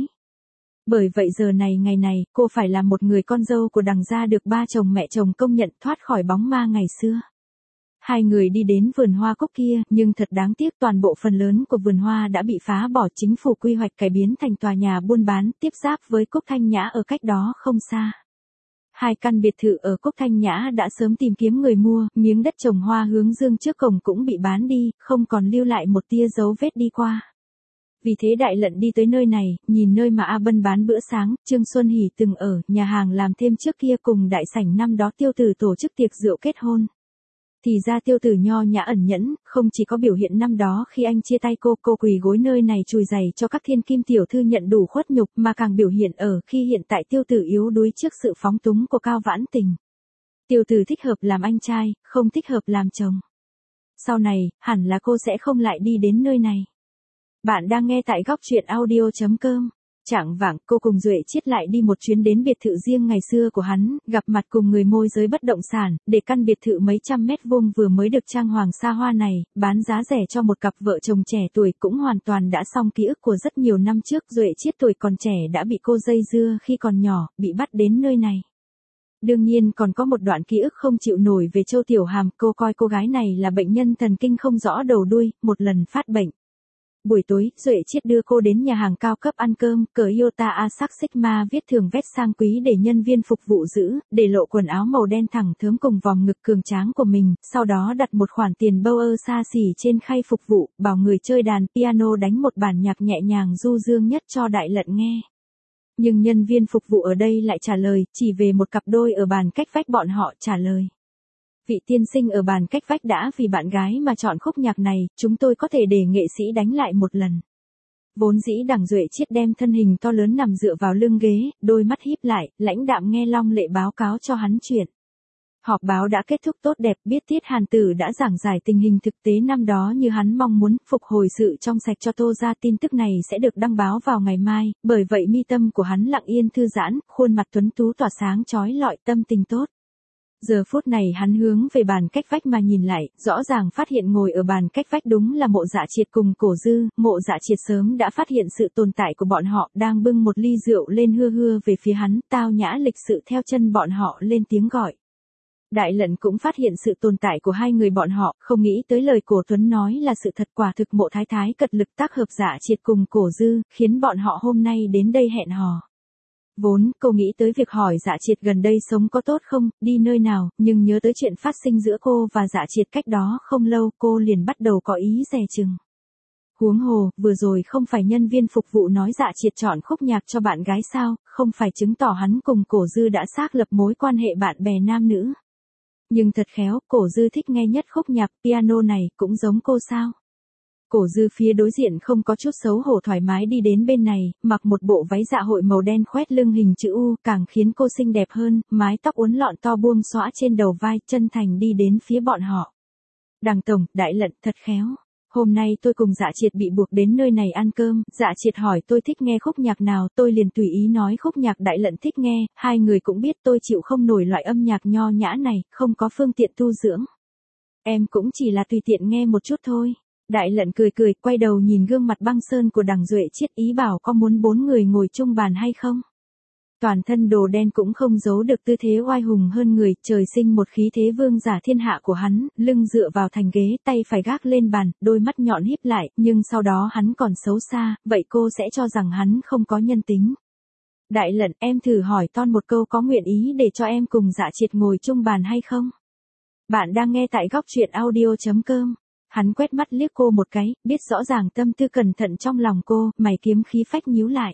Speaker 1: Bởi vậy giờ này ngày này, cô phải là một người con dâu của Đằng gia được ba chồng mẹ chồng công nhận, thoát khỏi bóng ma ngày xưa. Hai người đi đến vườn hoa cúc kia, nhưng thật đáng tiếc toàn bộ phần lớn của vườn hoa đã bị phá bỏ, chính phủ quy hoạch cải biến thành tòa nhà buôn bán, tiếp giáp với Cúc Thanh Nhã ở cách đó không xa. Hai căn biệt thự ở Cúc Thanh Nhã đã sớm tìm kiếm người mua, miếng đất trồng hoa hướng dương trước cổng cũng bị bán đi, không còn lưu lại một tia dấu vết đi qua. Vì thế Đại Lận đi tới nơi này, nhìn nơi mà A Bân bán bữa sáng, Trương Xuân Hỷ từng ở, nhà hàng làm thêm trước kia cùng đại sảnh năm đó Tiêu Tử tổ chức tiệc rượu kết hôn. Thì ra Tiêu Tử nho nhã ẩn nhẫn, không chỉ có biểu hiện năm đó khi anh chia tay cô, cô quỳ gối nơi này chùi giày cho các thiên kim tiểu thư nhận đủ khuất nhục, mà càng biểu hiện ở khi hiện tại Tiêu Tử yếu đuối trước sự phóng túng của Cao Vãn Tình. Tiêu Tử thích hợp làm anh trai, không thích hợp làm chồng. Sau này, hẳn là cô sẽ không lại đi đến nơi này. Bạn đang nghe tại góc truyện audio chấm com. Chạng vạng, cô cùng Duệ Chiết lại đi một chuyến đến biệt thự riêng ngày xưa của hắn, gặp mặt cùng người môi giới bất động sản, để căn biệt thự mấy trăm mét vuông vừa mới được trang hoàng xa hoa này, bán giá rẻ cho một cặp vợ chồng trẻ tuổi, cũng hoàn toàn đã xong ký ức của rất nhiều năm trước. Duệ Chiết tuổi còn trẻ đã bị cô dây dưa khi còn nhỏ, bị bắt đến nơi này. Đương nhiên còn có một đoạn ký ức không chịu nổi về Châu Tiểu Hàm, cô coi cô gái này là bệnh nhân thần kinh không rõ đầu đuôi, một lần phát bệnh. Buổi tối, Duệ Chiết đưa cô đến nhà hàng cao cấp ăn cơm, cờ Iota Asac Sigma viết thường vest sang quý để nhân viên phục vụ giữ, để lộ quần áo màu đen thẳng thớm cùng vòng ngực cường tráng của mình, sau đó đặt một khoản tiền bâu ơ xa xỉ trên khay phục vụ, bảo người chơi đàn piano đánh một bản nhạc nhẹ nhàng du dương nhất cho Đại Lận nghe. Nhưng nhân viên phục vụ ở đây lại trả lời, chỉ về một cặp đôi ở bàn cách vách bọn họ trả lời. Vị tiên sinh ở bàn cách vách đã vì bạn gái mà chọn khúc nhạc này, chúng tôi có thể để nghệ sĩ đánh lại một lần. Vốn dĩ Đằng Duệ Chiết đem thân hình to lớn nằm dựa vào lưng ghế, đôi mắt híp lại, lãnh đạm nghe Long Lệ báo cáo cho hắn chuyện. Họp báo đã kết thúc tốt đẹp, biết Tiết Hàn Tử đã giảng giải tình hình thực tế năm đó như hắn mong muốn, phục hồi sự trong sạch cho Tô gia. Tin tức này sẽ được đăng báo vào ngày mai, bởi vậy mi tâm của hắn lặng yên thư giãn, khuôn mặt tuấn tú tỏa sáng chói lọi, tâm tình tốt. Giờ phút này hắn hướng về bàn cách vách mà nhìn lại, rõ ràng phát hiện ngồi ở bàn cách vách đúng là Mộ Dạ Triệt cùng Cổ Dư. Mộ Dạ Triệt sớm đã phát hiện sự tồn tại của bọn họ, đang bưng một ly rượu lên hưa hưa về phía hắn, tao nhã lịch sự theo chân bọn họ lên tiếng gọi. Đại Lận cũng phát hiện sự tồn tại của hai người bọn họ, không nghĩ tới lời Cổ Tuấn nói là sự thật, quả thực Mộ Thái Thái cật lực tác hợp Dạ Triệt cùng Cổ Dư, khiến bọn họ hôm nay đến đây hẹn hò. Vốn, cô nghĩ tới việc hỏi Dạ Triệt gần đây sống có tốt không, đi nơi nào, nhưng nhớ tới chuyện phát sinh giữa cô và Dạ Triệt cách đó không lâu, cô liền bắt đầu có ý dè chừng. Huống hồ, vừa rồi không phải nhân viên phục vụ nói Dạ Triệt chọn khúc nhạc cho bạn gái sao, không phải chứng tỏ hắn cùng Cổ Dư đã xác lập mối quan hệ bạn bè nam nữ. Nhưng thật khéo, Cổ Dư thích nghe nhất khúc nhạc piano này, cũng giống cô sao. Cổ Dư phía đối diện không có chút xấu hổ thoải mái đi đến bên này, mặc một bộ váy dạ hội màu đen khoét lưng hình chữ U, càng khiến cô xinh đẹp hơn, mái tóc uốn lọn to buông xõa trên đầu vai, chân thành đi đến phía bọn họ. Đằng tổng, Đại Lận, thật khéo. Hôm nay tôi cùng Dạ Triệt bị buộc đến nơi này ăn cơm, Dạ Triệt hỏi tôi thích nghe khúc nhạc nào, tôi liền tùy ý nói khúc nhạc Đại Lận thích nghe, hai người cũng biết tôi chịu không nổi loại âm nhạc nho nhã này, không có phương tiện tu dưỡng. Em cũng chỉ là tùy tiện nghe một chút thôi. Đại Lận cười cười, quay đầu nhìn gương mặt băng sơn của Đằng Duệ Chiết, ý bảo có muốn bốn người ngồi chung bàn hay không. Toàn thân đồ đen cũng không giấu được tư thế oai hùng hơn người, trời sinh một khí thế vương giả thiên hạ của hắn, lưng dựa vào thành ghế, tay phải gác lên bàn, đôi mắt nhọn híp lại, nhưng sau đó hắn còn xấu xa, vậy cô sẽ cho rằng hắn không có nhân tính. Đại Lận, em thử hỏi Ton một câu, có nguyện ý để cho em cùng Dạ Triệt ngồi chung bàn hay không? Bạn đang nghe tại góc truyện audio chấm com. Hắn quét mắt liếc cô một cái, biết rõ ràng tâm tư cẩn thận trong lòng cô, mày kiếm khí phách nhíu lại.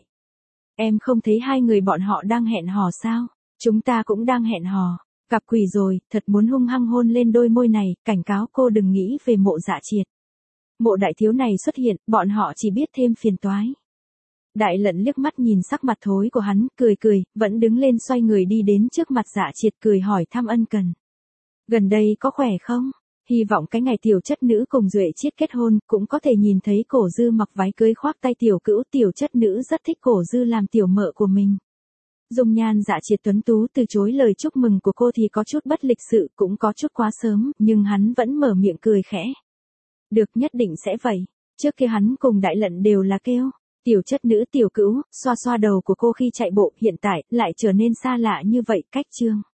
Speaker 1: Em không thấy hai người bọn họ đang hẹn hò sao? Chúng ta cũng đang hẹn hò. Cặp quỷ rồi, thật muốn hung hăng hôn lên đôi môi này, cảnh cáo cô đừng nghĩ về Mộ Dạ Triệt. Mộ đại thiếu này xuất hiện, bọn họ chỉ biết thêm phiền toái. Đại lận liếc mắt nhìn sắc mặt thối của hắn, cười cười, vẫn đứng lên xoay người đi đến trước mặt Dạ Triệt cười hỏi thăm ân cần. Gần đây có khỏe không? Hy vọng cái ngày tiểu chất nữ cùng Duệ Chiết kết hôn, cũng có thể nhìn thấy Cổ Dư mặc váy cưới khoác tay tiểu cữu, tiểu chất nữ rất thích Cổ Dư làm tiểu mợ của mình. Dung nhan Dạ Triệt tuấn tú từ chối lời chúc mừng của cô thì có chút bất lịch sự, cũng có chút quá sớm, nhưng hắn vẫn mở miệng cười khẽ. Được, nhất định sẽ vậy. Trước kia hắn cùng Đại Lận đều là kêu tiểu chất nữ tiểu cữu, xoa xoa đầu của cô khi chạy bộ, hiện tại lại trở nên xa lạ như vậy, cách chương.